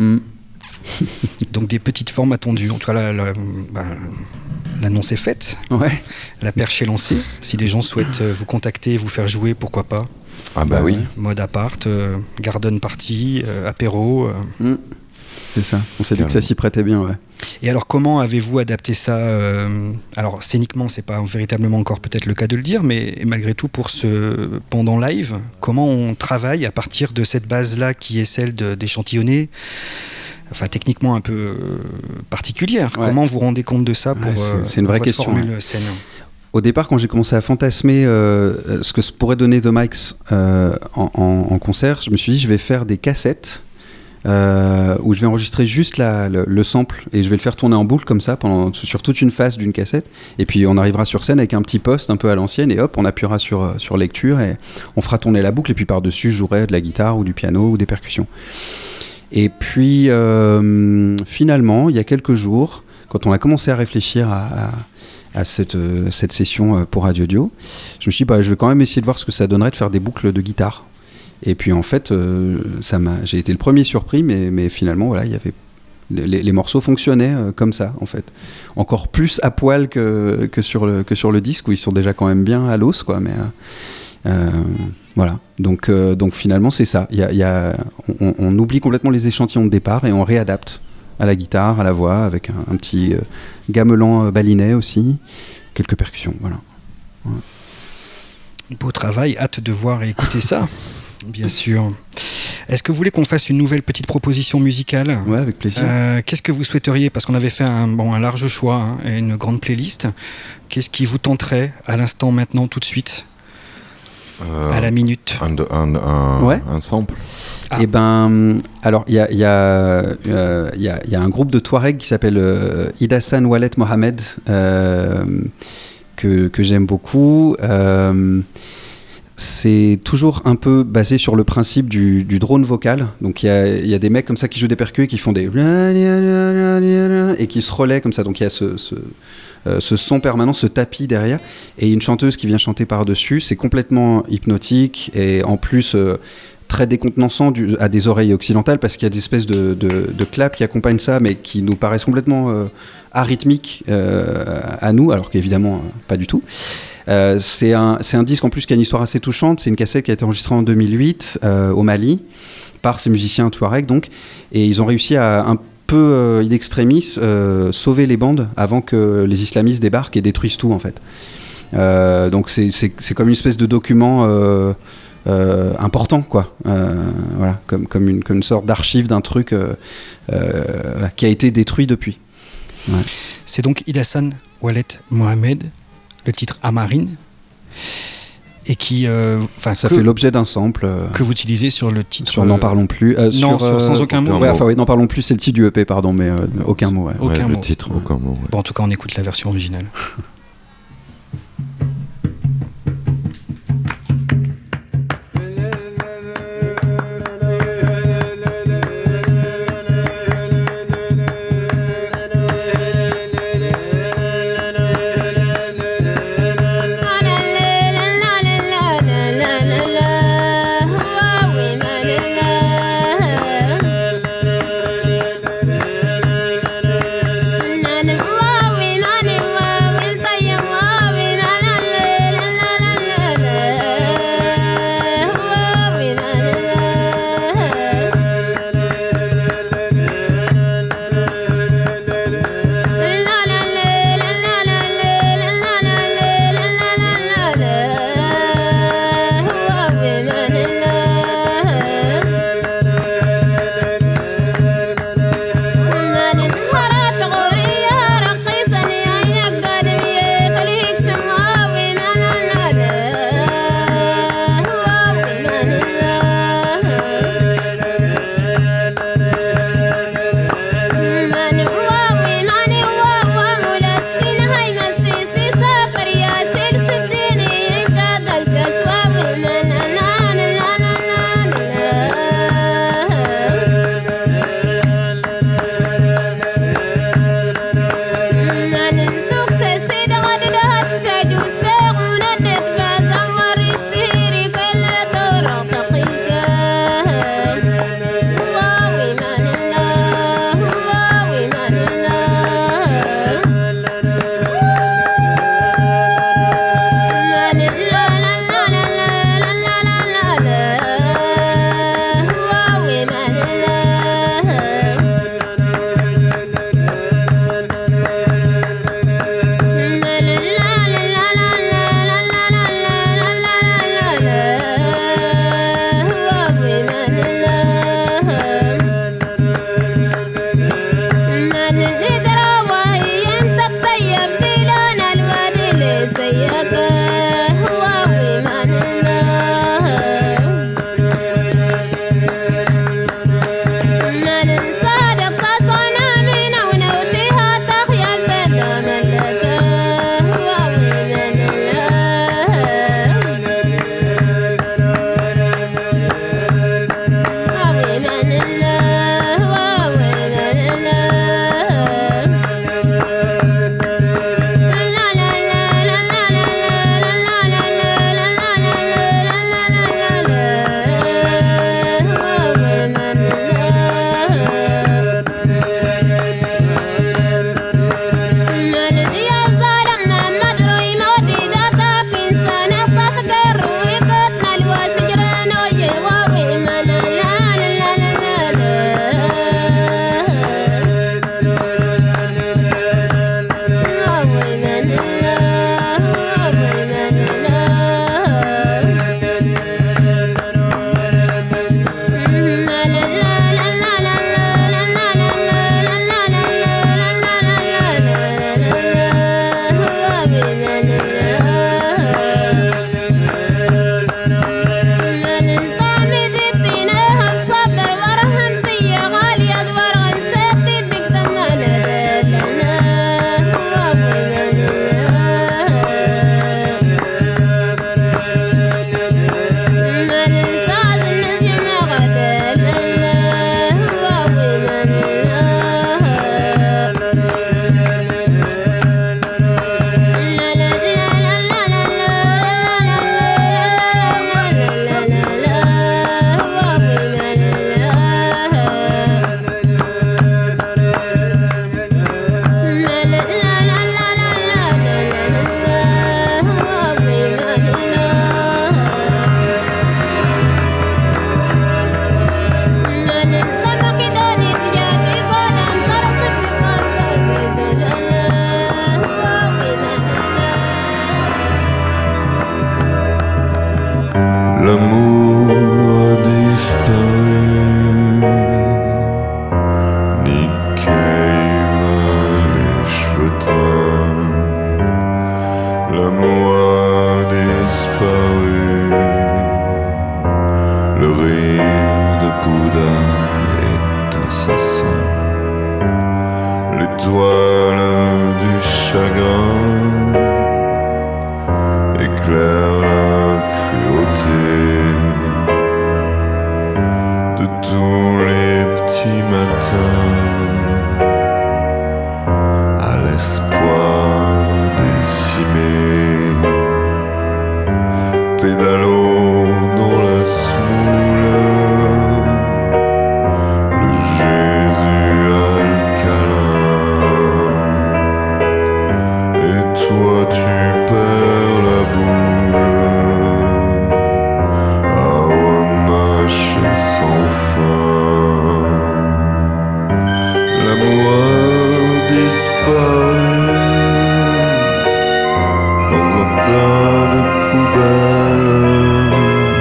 Donc des petites formes attendues. En tout cas, l'annonce est faite. Ouais. La perche est lancée. Si des gens souhaitent vous contacter, vous faire jouer, pourquoi pas. Ah bah oui. Mode appart, garden party, apéro. C'est ça. On s'est dit que ça s'y prêtait bien, ouais. Et alors, comment avez-vous adapté ça alors, scéniquement, c'est pas véritablement encore peut-être le cas de le dire, mais malgré tout, pour ce pendant live, comment on travaille à partir de cette base-là qui est celle d'échantillonner, enfin techniquement un peu particulière. Ouais. Comment vous rendez compte de ça pour c'est une vraie votre question, formule scène? Au départ, quand j'ai commencé à fantasmer ce que pourrait donner The Mics en concert, je me suis dit, je vais faire des cassettes où je vais enregistrer juste le sample et je vais le faire tourner en boucle comme ça sur toute une face d'une cassette. Et puis on arrivera sur scène avec un petit poste un peu à l'ancienne et hop, on appuiera sur lecture et on fera tourner la boucle. Et puis par-dessus, je jouerai de la guitare ou du piano ou des percussions. Et puis finalement, il y a quelques jours, quand on a commencé à réfléchir à cette session pour Radio Dio, je me suis dit, je vais quand même essayer de voir ce que ça donnerait de faire des boucles de guitare. Et puis en fait, j'ai été le premier surpris, mais finalement, voilà, il y avait Les morceaux fonctionnaient comme ça, en fait. Encore plus à poil que sur le disque, où ils sont déjà quand même bien à l'os, quoi. Mais voilà. Donc finalement, c'est ça. On oublie complètement les échantillons de départ et on réadapte à la guitare, à la voix, avec un petit gamelan balinet aussi, quelques percussions, voilà. Beau travail, hâte de voir et écouter ça, bien sûr. Est-ce que vous voulez qu'on fasse une nouvelle petite proposition musicale ? Ouais, avec plaisir. Qu'est-ce que vous souhaiteriez ? Parce qu'on avait fait un large choix et une grande playlist. Qu'est-ce qui vous tenterait à l'instant, maintenant, tout de suite ? À la minute. Un sample. Ah. Et ben, alors il y a un groupe de Touareg qui s'appelle Idassan Wallet Mohamed que j'aime beaucoup. C'est toujours un peu basé sur le principe du drone vocal. Donc il y a des mecs comme ça qui jouent des percus et qui font des et qui se relaient comme ça. Donc il y a ce son permanent, ce tapis derrière, et une chanteuse qui vient chanter par-dessus. C'est complètement hypnotique et en plus très décontenançant à des oreilles occidentales, parce qu'il y a des espèces de claps qui accompagnent ça, mais qui nous paraissent complètement arythmiques à nous, alors qu'évidemment pas du tout. C'est un disque en plus qui a une histoire assez touchante. C'est une cassette qui a été enregistrée en 2008 au Mali par ces musiciens touareg, donc, et ils ont réussi à un peu in extremis sauver les bandes avant que les islamistes débarquent et détruisent tout, en fait. Donc c'est comme une espèce de document important, quoi. Voilà, comme une sorte d'archive d'un truc qui a été détruit depuis. Ouais. C'est donc Idassan Wallet Mohamed, le titre Amarine, et qui ça fait l'objet d'un sample que vous utilisez sur le titre sur N'en parlons plus, sur Sans aucun mot. Ouais, enfin oui, N'en parlons plus, c'est le titre du EP, pardon, mais aucun mot. Ouais. Aucun mot. Le titre, aucun mot. Ouais. Bon, en tout cas, on écoute la version originale. Nana, étoiles du chagrin éclairent la cruauté de tous les petits matins à l'espoir décimé, pédalo dans la semoule, le Jésus alcalin, et toi tu perds la boule à remâcher sans fin. L'amour a disparu dans un tas de poubelles.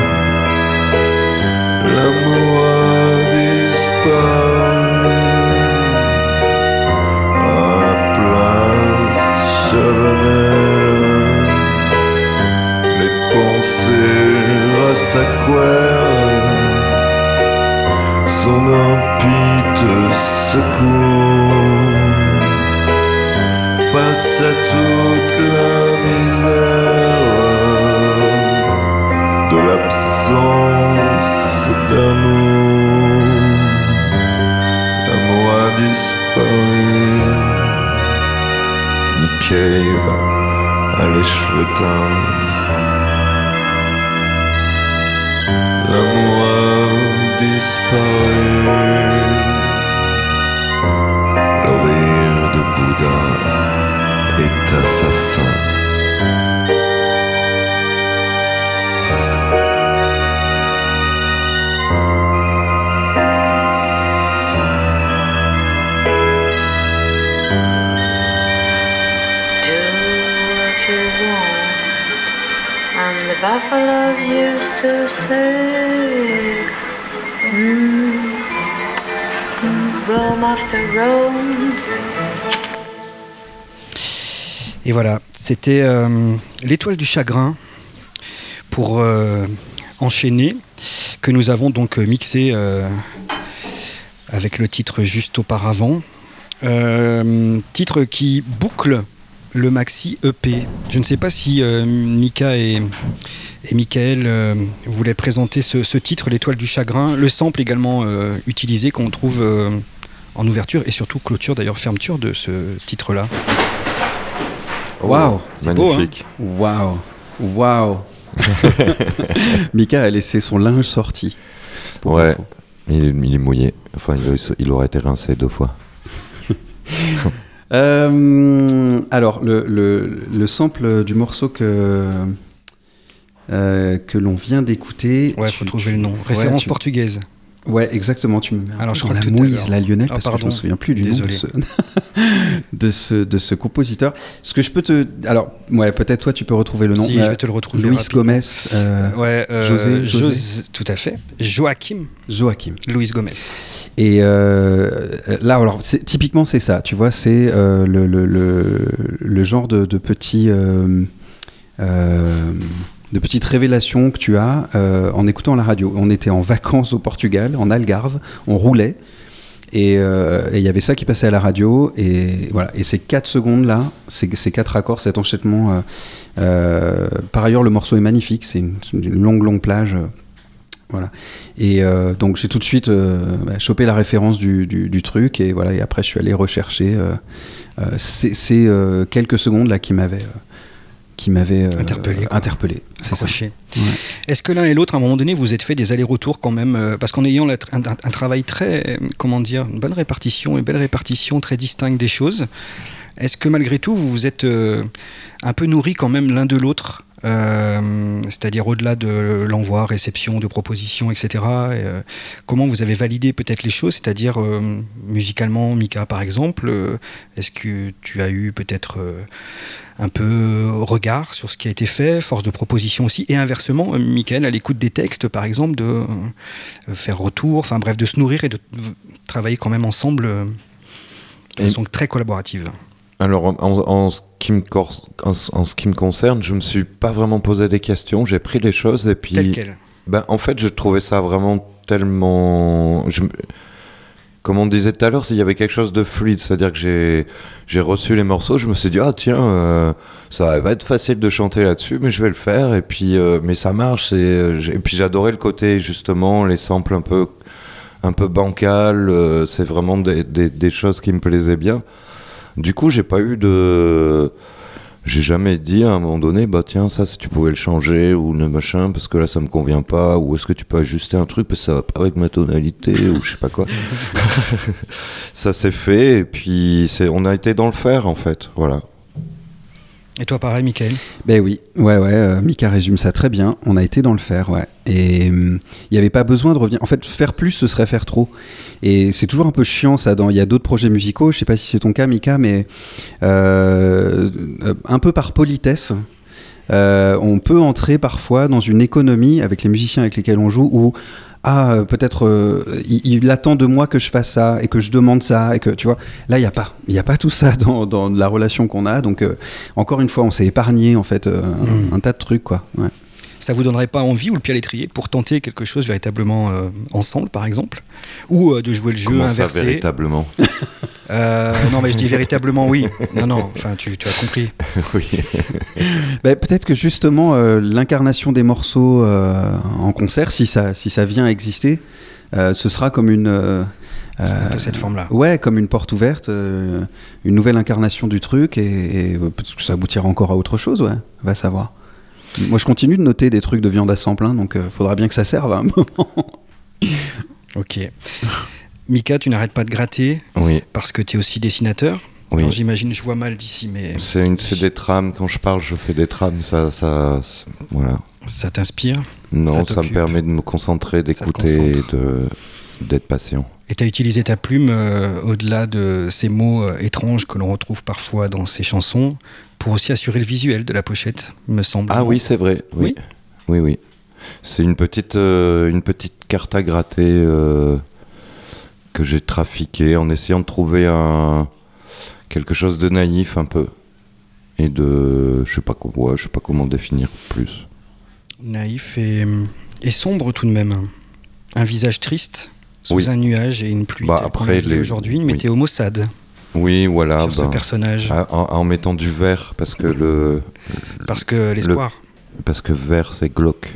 L'amour a disparu à la place Chavanel. Les pensées rastaqouères sont d'un pite secours face à toute la misère de l'absence d'amour. L'amour a disparu. Nick Cave a les cheveux teints. L'amour a disparu. Le rire de Bouddha est assassin. The buffaloes used to say, roam after roam. Et voilà, c'était l'étoile du chagrin pour enchaîner, que nous avons donc mixé avec le titre juste auparavant. Titre qui boucle le maxi EP. Je ne sais pas si Mika et Michael voulaient présenter ce titre, l'étoile du chagrin, le sample également utilisé qu'on trouve en ouverture et surtout clôture, d'ailleurs fermeture de ce titre-là. Waouh, c'est magnifique. Beau, hein. Waouh. Mika a laissé son linge sorti. Ouais, il est mouillé. Enfin, il aurait été rincé 2 fois. Alors, le sample du morceau que l'on vient d'écouter. Ouais, il faut trouver le nom. Référence portugaise. Ouais, exactement. Tu me mets alors, je dans la mouise, là, Lionel, parce que je ne me souviens plus du nom de ce compositeur. Ce que je peux te... Alors, ouais, peut-être toi, tu peux retrouver le nom. Si, je vais te le retrouver Luis rapidement. Gomez. José. Tout à fait. Joachim. Luis Gomez. Et là, alors, typiquement, c'est ça. Tu vois, c'est le genre de petit... de petites révélations que tu as en écoutant la radio. On était en vacances au Portugal, en Algarve, on roulait, et il y avait ça qui passait à la radio, et voilà. Et ces 4 secondes-là, ces 4 accords, cet enchaînement, par ailleurs, le morceau est magnifique, c'est une longue plage, voilà. Et donc j'ai tout de suite chopé la référence du truc, et voilà. Et après, je suis allé rechercher ces quelques secondes là qui m'avaient interpellé, accroché. Ouais. Est-ce que l'un et l'autre, à un moment donné, vous êtes fait des allers-retours quand même, parce qu'en ayant un travail très, une bonne répartition, une belle répartition très distincte des choses, est-ce que malgré tout, vous vous êtes un peu nourris quand même l'un de l'autre, c'est-à-dire au-delà de l'envoi, réception de propositions, etc. Comment vous avez validé peut-être les choses, c'est-à-dire musicalement, Mika par exemple, est-ce que tu as eu peut-être un peu regard sur ce qui a été fait, force de proposition aussi, et inversement, Michael, à l'écoute des textes par exemple, de faire retour, enfin bref, de se nourrir et de travailler quand même ensemble de façon très collaborative. Alors, en ce qui me concerne, je me suis pas vraiment posé des questions. J'ai pris les choses et puis... Telles quelles. En fait, je trouvais ça vraiment tellement... comme on disait tout à l'heure, il y avait quelque chose de fluide, c'est-à-dire que j'ai reçu les morceaux, je me suis dit ah tiens, ça va être facile de chanter là-dessus, mais je vais le faire, et puis mais ça marche, et puis j'adorais le côté justement les samples un peu bancal, c'est vraiment des choses qui me plaisaient bien. Du coup, j'ai jamais dit à un moment donné, bah tiens, ça, si tu pouvais le changer ou le machin, parce que là, ça me convient pas, ou est-ce que tu peux ajuster un truc parce que ça va pas avec ma tonalité, ou je sais pas quoi. Ça s'est fait, et puis on a été dans le faire, en fait, voilà. Et toi, pareil, Michael ? Ben oui, Mika résume ça très bien. On a été dans le faire, ouais. Et il n'y avait pas besoin de revenir. En fait, faire plus, ce serait faire trop. Et c'est toujours un peu chiant, ça. Il y a d'autres projets musicaux, je sais pas si c'est ton cas, Mika, mais un peu par politesse, on peut entrer parfois dans une économie avec les musiciens avec lesquels on joue où peut-être il attend de moi que je fasse ça et que je demande ça et que tu vois, là il y a pas tout ça dans la relation qu'on a, donc encore une fois on s'est épargné en fait un tas de trucs quoi. Ouais. Ça vous donnerait pas envie ou le pied à l'étrier pour tenter quelque chose véritablement ensemble par exemple, ou de jouer le jeu inversé? Comment ça véritablement? Non mais je dis véritablement oui. Non, enfin tu as compris. Oui. Peut-être que justement l'incarnation des morceaux en concert, si ça vient à exister, ce sera comme une un peu cette forme-là. Ouais, comme une porte ouverte, une nouvelle incarnation du truc, et peut-être que ça aboutira encore à autre chose, ouais, va savoir. Moi je continue de noter des trucs de viande à sample, hein, donc faudra bien que ça serve à un moment. Ok. Mika, tu n'arrêtes pas de gratter, oui. Parce que tu es aussi dessinateur. Oui. Alors j'imagine, je vois mal d'ici, mais... C'est des trames, quand je parle, je fais des trames, ça voilà. Ça t'inspire? Non, ça me permet de me concentrer, d'écouter, d'être patient. Et tu as utilisé ta plume, au-delà de ces mots étranges que l'on retrouve parfois dans ces chansons, pour aussi assurer le visuel de la pochette, me semble. Ah oui, c'est vrai, oui. Oui. C'est une petite carte à gratter que j'ai trafiquée en essayant de trouver quelque chose de naïf un peu. Et je sais pas comment définir plus. Naïf et sombre tout de même. Un visage triste, sous un nuage et une pluie. Après, aujourd'hui, une météo maussade. Oui, voilà. Sur ce personnage. En mettant du vert, parce que Parce que l'espoir. Parce que vert, c'est glauque.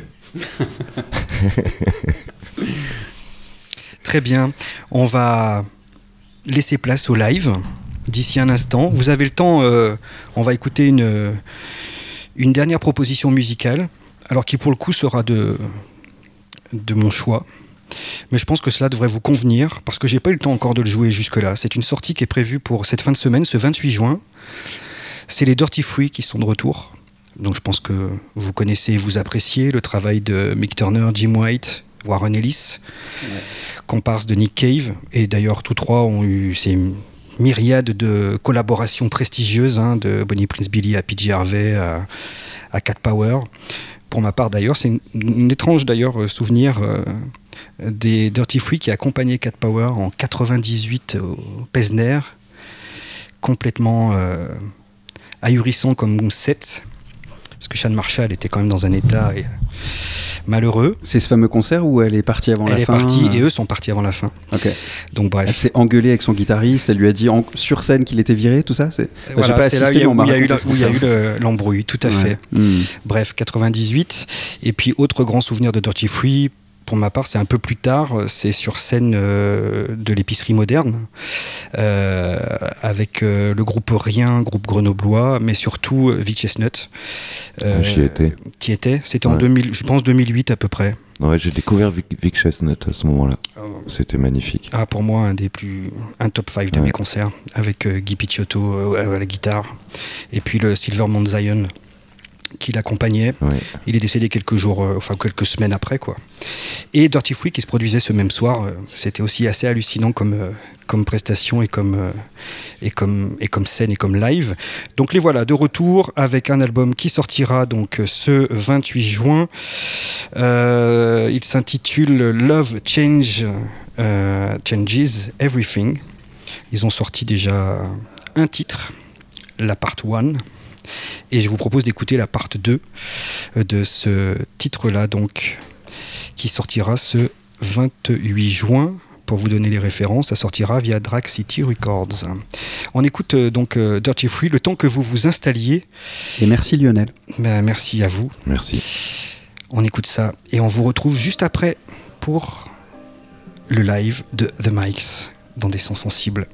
Très bien. On va laisser place au live d'ici un instant. Vous avez le temps, on va écouter une dernière proposition musicale, alors qui pour le coup sera de mon choix. Mais je pense que cela devrait vous convenir, parce que j'ai pas eu le temps encore de le jouer jusque-là. C'est une sortie qui est prévue pour cette fin de semaine, ce 28 juin. C'est les Dirty Free qui sont de retour. Donc je pense que vous connaissez et vous appréciez le travail de Mick Turner, Jim White, Warren Ellis, comparse de Nick Cave. Et d'ailleurs, tous trois ont eu ces myriades de collaborations prestigieuses, hein, de Bonnie Prince Billy à PJ Harvey, à Cat Power. Pour ma part d'ailleurs, c'est une étrange d'ailleurs souvenir des Dirty Free qui accompagnaient Cat Power en 98 au Pesner, complètement ahurissant comme set, parce que Sean Marshall était quand même dans un état malheureux. C'est ce fameux concert où elle est partie avant la fin? Elle est partie et eux sont partis avant la fin. Ok. Donc bref. Elle s'est engueulée avec son guitariste, elle lui a dit sur scène qu'il était viré, tout ça. Voilà, c'est là où il y a eu l'embrouille, tout à fait. Bref, 98. Et puis autre grand souvenir de Dirty Free, pour ma part, c'est un peu plus tard, c'est sur scène de l'épicerie moderne, avec le groupe Rien, groupe grenoblois, mais surtout Vic Chestnut. J'y étais. T'y étais? C'était en 2008 à peu près. Ouais, j'ai découvert Vic Chestnut à ce moment-là. C'était magnifique. Ah, pour moi, un top 5 de mes concerts, avec Guy Picciotto à la guitare, et puis le Silver Mount Zion qui l'accompagnait. Il est décédé quelques semaines après, quoi. Et Dirty Free qui se produisait ce même soir, c'était aussi assez hallucinant comme prestation et comme scène et comme live. Donc les voilà de retour avec un album qui sortira donc ce 28 juin. Il s'intitule Love Changes Everything. Ils ont sorti déjà un titre, la part 1. Et je vous propose d'écouter la part 2 de ce titre-là, donc, qui sortira ce 28 juin pour vous donner les références, ça sortira via Drag City Records. On écoute donc Dirty Free, le temps que vous vous installiez. Et merci Lionel. Merci à vous. Merci. On écoute ça et on vous retrouve juste après pour le live de The Mics dans des sons sensibles.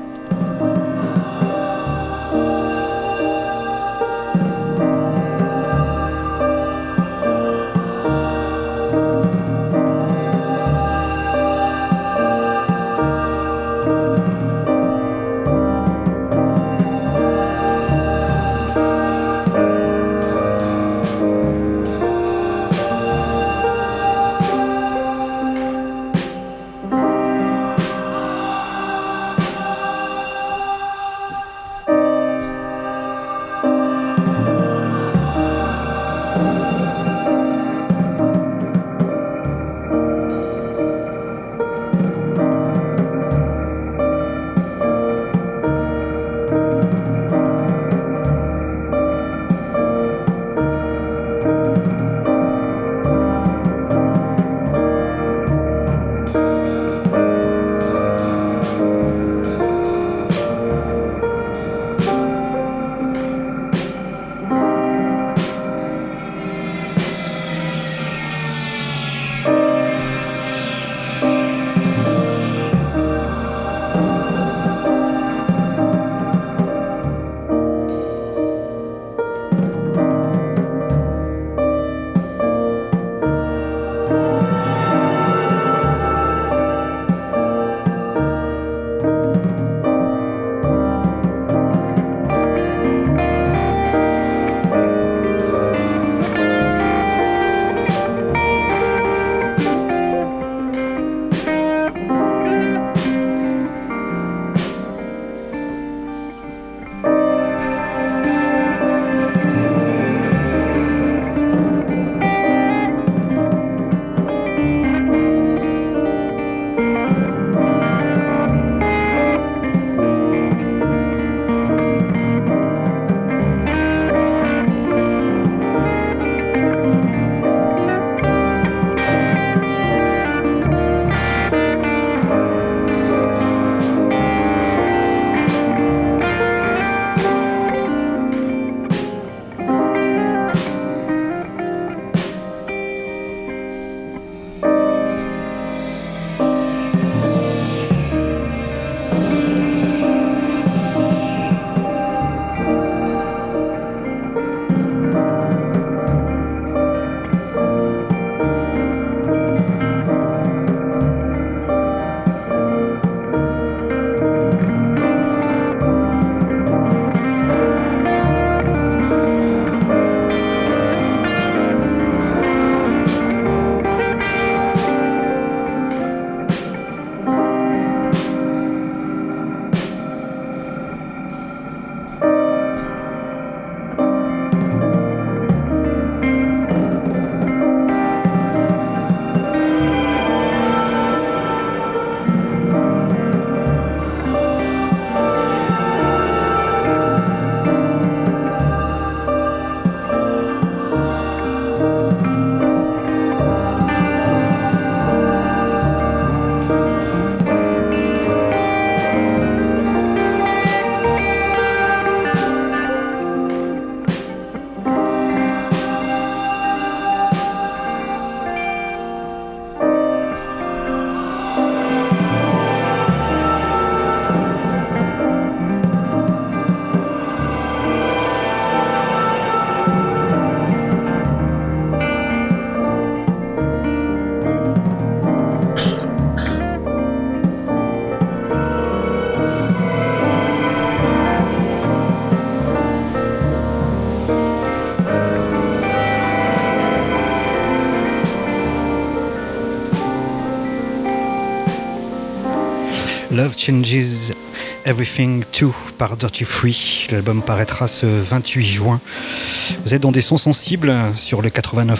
Love Changes Everything 2 par Dirty Free. L'album paraîtra ce 28 juin. Vous êtes dans des sons sensibles sur le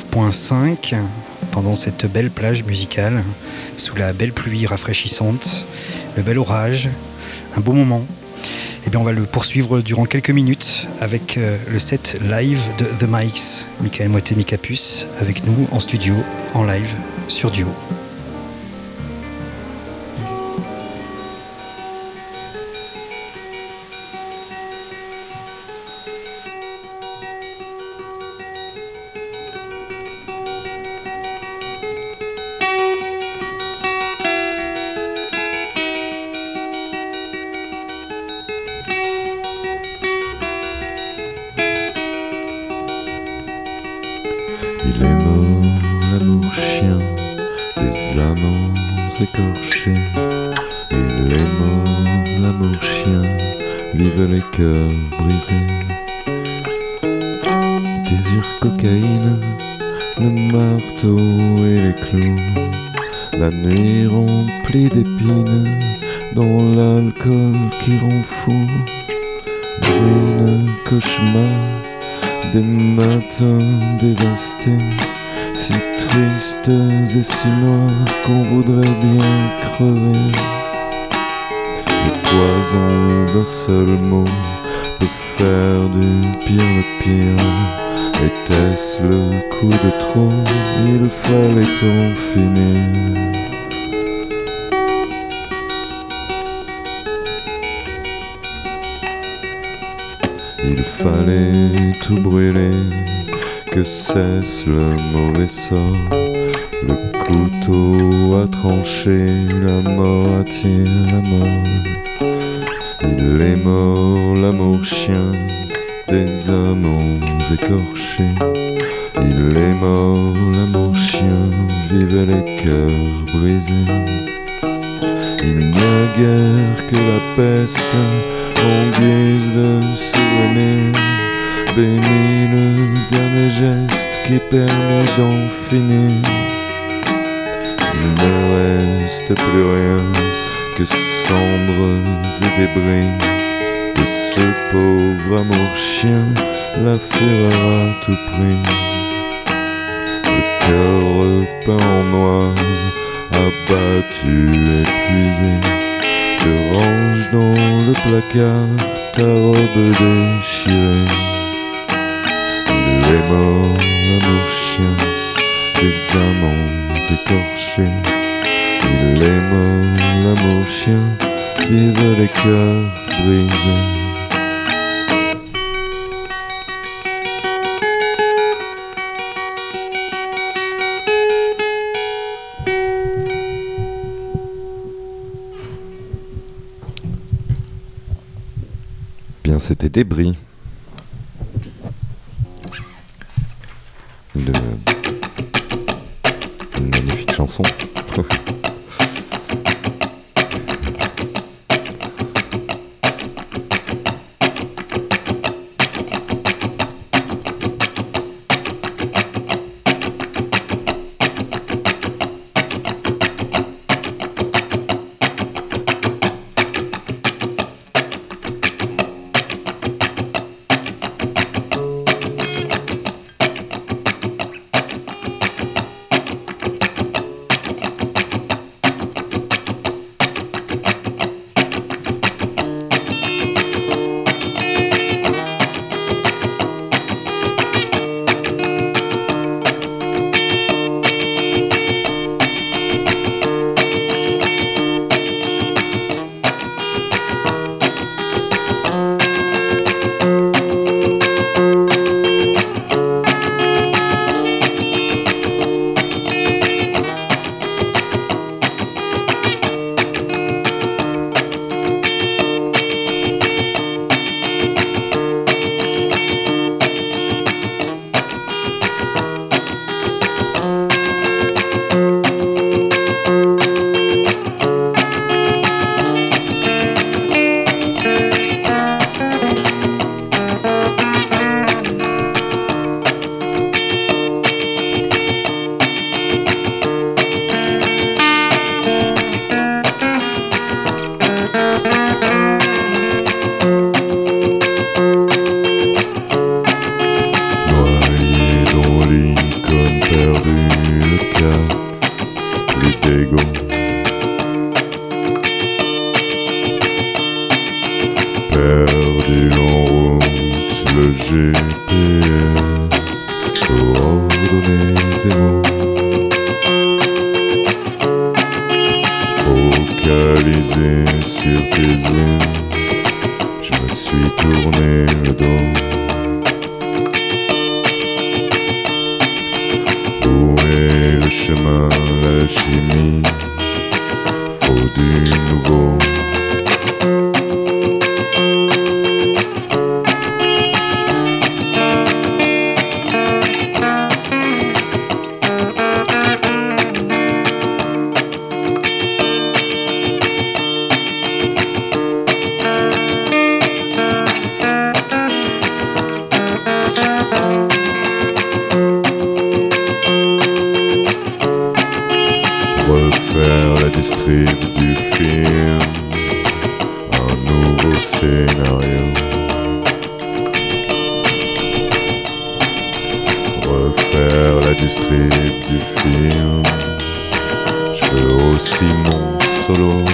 89.5 pendant cette belle plage musicale, sous la belle pluie rafraîchissante, le bel orage, un beau moment. Et bien on va le poursuivre durant quelques minutes avec le set live de The Mics. Michael Moité, Micapus avec nous en studio, en live sur Duo. Il est mort, l'amour chien des amants écorchés. Il est mort, l'amour chien, vive les cœurs brisés. Désir cocaïne, le marteau et les clous. La nuit remplie d'épines, dans l'alcool qui rend fou. Ruine, cauchemar, des matins dévastés, si tristes et si noirs qu'on voudrait bien crever. Le poison d'un seul mot peut faire du pire le pire. Était-ce le coup de trop? Il fallait en finir. Il fallait tout brûler, que cesse le mauvais sort. Le couteau a tranché, la mort attire la mort. Il est mort, l'amour chien des amants écorchés. Il est mort, l'amour chien, vive les cœurs brisés. Il n'y a guère que la peste en guise de souvenir. Bénis le dernier geste qui permet d'en finir. Il ne reste plus rien que cendres et débris de ce pauvre amour chien, la fureur à tout prix. Le cœur repeint en noir, abattu, épuisé, je range dans le placard ta robe déchirée. Il est mort, l'amour chien des amants écorchés. Il est mort, l'amour chien, vive les cœurs brisés. Bien, c'était Débris. Une magnifique chanson. Perdu en route, le GPS, coordonnées zéro. Focalisé sur tes yeux, je me suis tourné le dos. Où est le chemin, l'alchimie? Faut du nouveau. distrib du film, un nouveau scénario. Refaire la distrib du film, je veux aussi mon solo.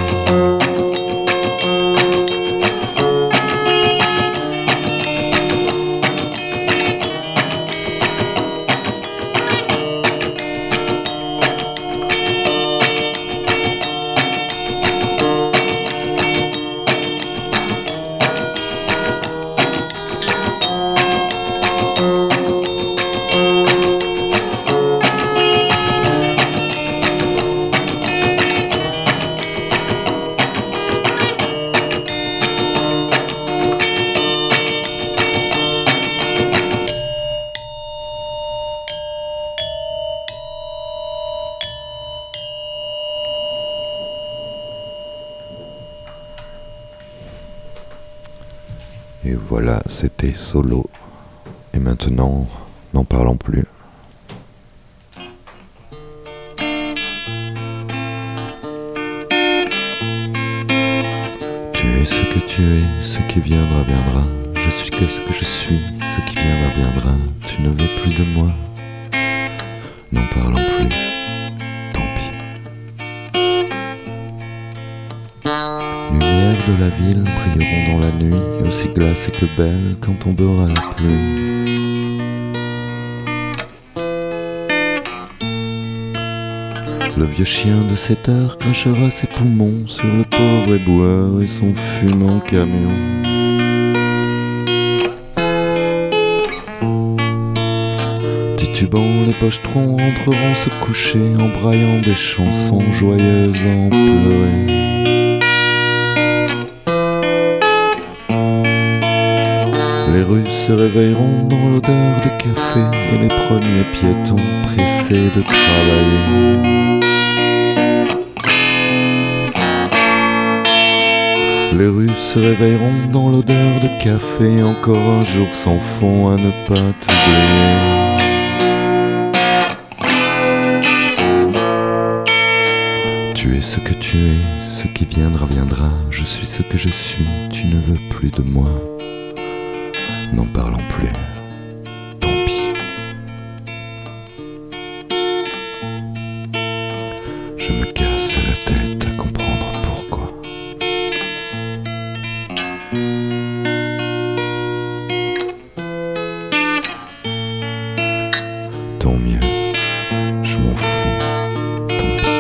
Et voilà, c'était Solo. Et maintenant, n'en parlons plus. Tu es ce que tu es, ce qui viendra, viendra. Je suis que ce que je suis, ce qui viendra, viendra. Tu ne veux plus de moi, n'en parlons plus. Tant pis. Lumières de la ville brilleront dans la nuit, et aussi glacées que belles quand tombera la pluie. Le vieux chien de 7 heures crachera ses poumons sur le pauvre éboueur et son fumant camion. Titubant, les pochetrons rentreront se coucher en braillant des chansons joyeuses à en pleurer. Les rues se réveilleront dans l'odeur de café et les premiers piétons pressés de travailler. Les rues se réveilleront dans l'odeur de café, encore un jour sans fond à ne pas t'oublier. Tu es ce que tu es, ce qui viendra, viendra. Je suis ce que je suis, tu ne veux plus de moi. N'en parlons plus, tant pis. Je me casse la tête à comprendre pourquoi. Tant mieux, je m'en fous, tant pis.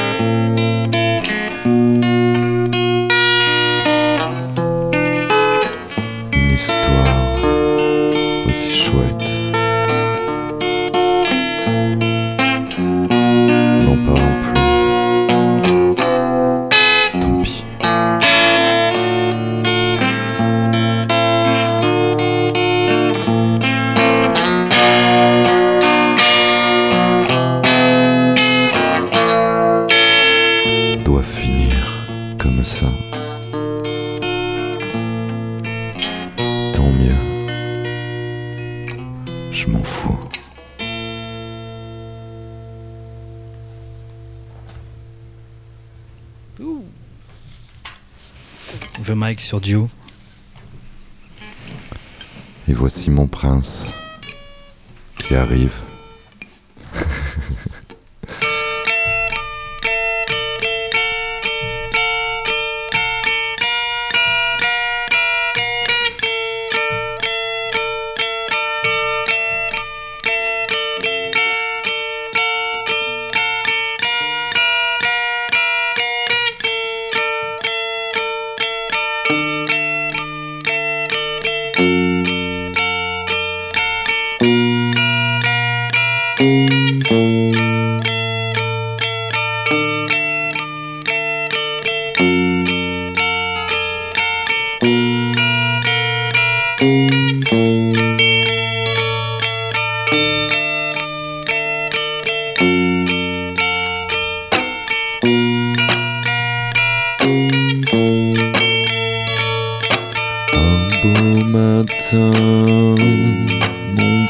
Une histoire aussi chouette. N'en parlons plus. Tant pis. Doit finir comme ça. Tant mieux. Je m'en fous. The Mike sur Dio. Et voici mon prince qui arrive. Mon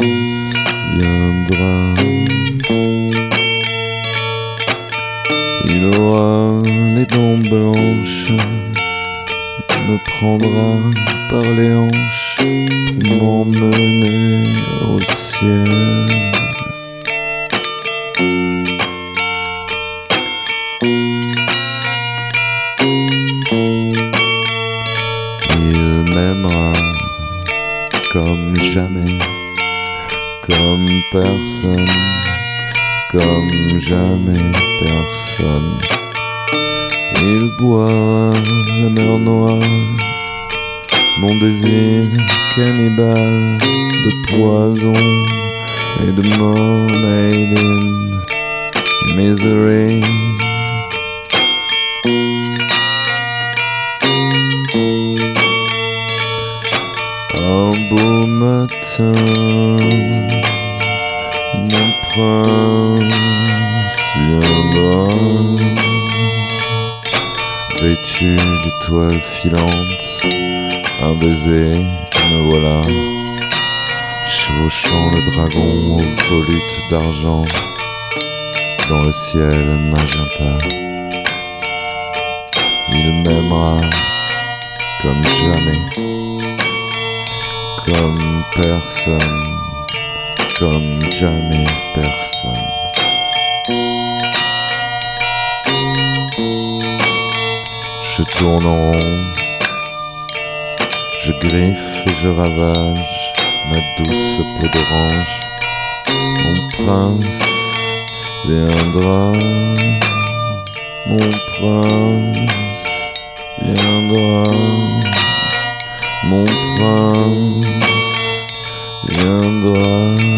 prince viendra. blanche me prendra par les hanches pour m'emmener au ciel. Il m'aimera comme jamais, comme personne, comme jamais personne. Il boira la mer Noire, mon désir cannibale de poison et de mort made in misery. Un beau matin, mon prince viendra, vêtu d'étoiles filantes, un baiser, me voilà, chevauchant le dragon aux volutes d'argent, dans le ciel magenta. Il m'aimera comme jamais, comme personne, comme jamais personne. Je tourne en rond, je griffe et je ravage ma douce peau d'orange. Mon prince viendra, mon prince viendra, mon prince viendra.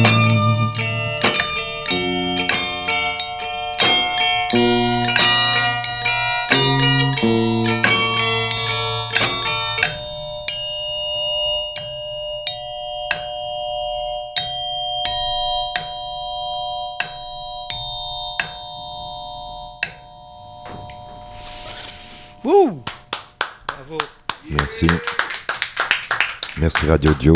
Ouh, bravo. Merci. Merci Radio Dio.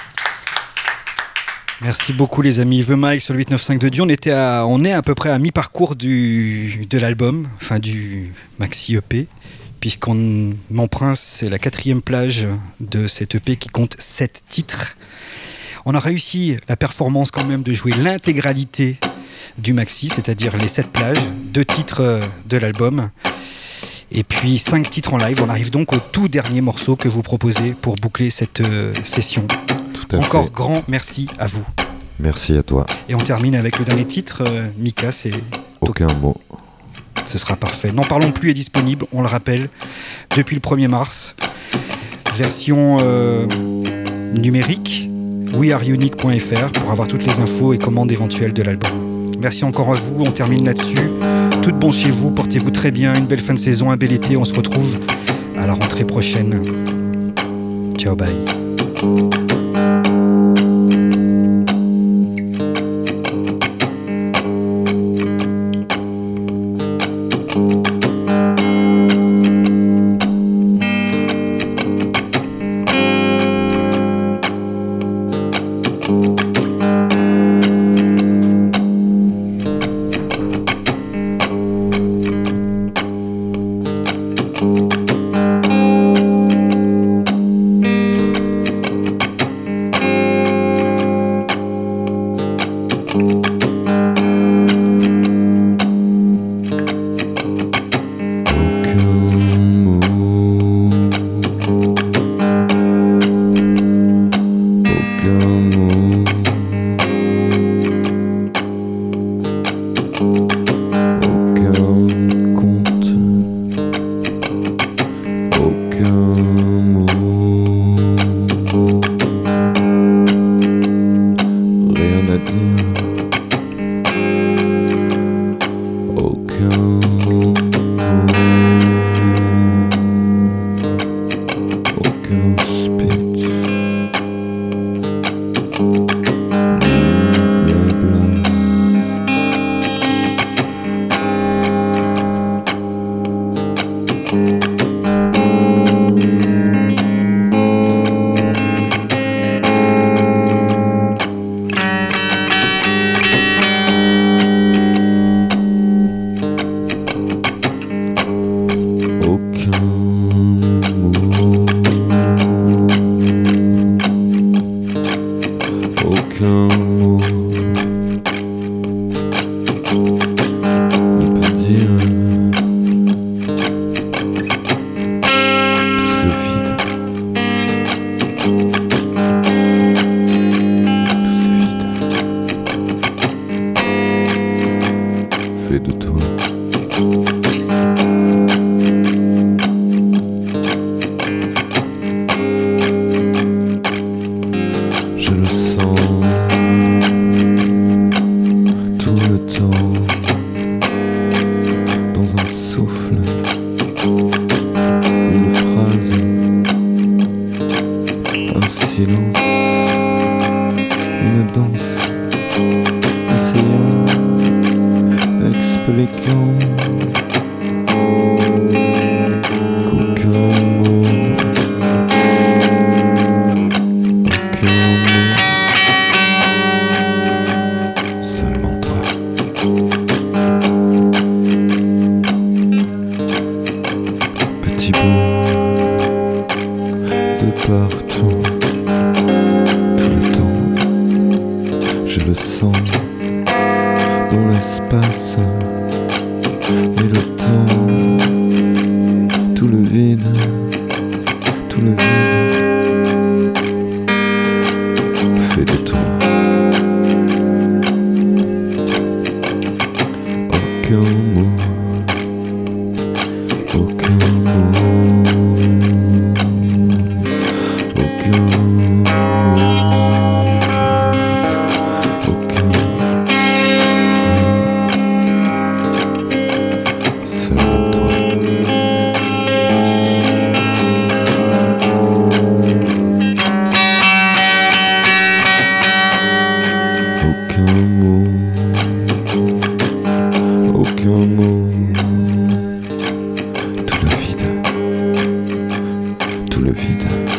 Merci beaucoup les amis. The Mike sur le 895 de Dio. On est à peu près à mi-parcours de l'album, enfin du maxi EP, Mon Prince, c'est la 4e plage de cet EP qui compte 7 titres. On a réussi la performance quand même de jouer l'intégralité du maxi, c'est-à-dire les 7 plages, 2 titres de l'album. Et puis 5 titres en live. On arrive donc au tout dernier morceau que vous proposez pour boucler cette session. Encore grand merci à vous. Merci à toi. Et on termine avec le dernier titre, Mika, c'est... Aucun mot. Ce sera parfait. N'en parlons plus est disponible, on le rappelle, depuis le 1er mars. Version numérique, weareunique.fr pour avoir toutes les infos et commandes éventuelles de l'album. Merci encore à vous, on termine là-dessus. Tout de bon chez vous, portez-vous très bien, une belle fin de saison, un bel été, on se retrouve à la rentrée prochaine. Ciao, bye. silence, une danse, essayant, expliquant qu'aucun mot, seulement toi. Petit bout de partout, tout le temps, je le sens dans l'espace et le temps, tout le vide, fait de toi. Aucun mot, aucun mot, aucun mot, aucun mot, seulement toi. Aucun mot, aucun mot, tout le vide, tout le vide.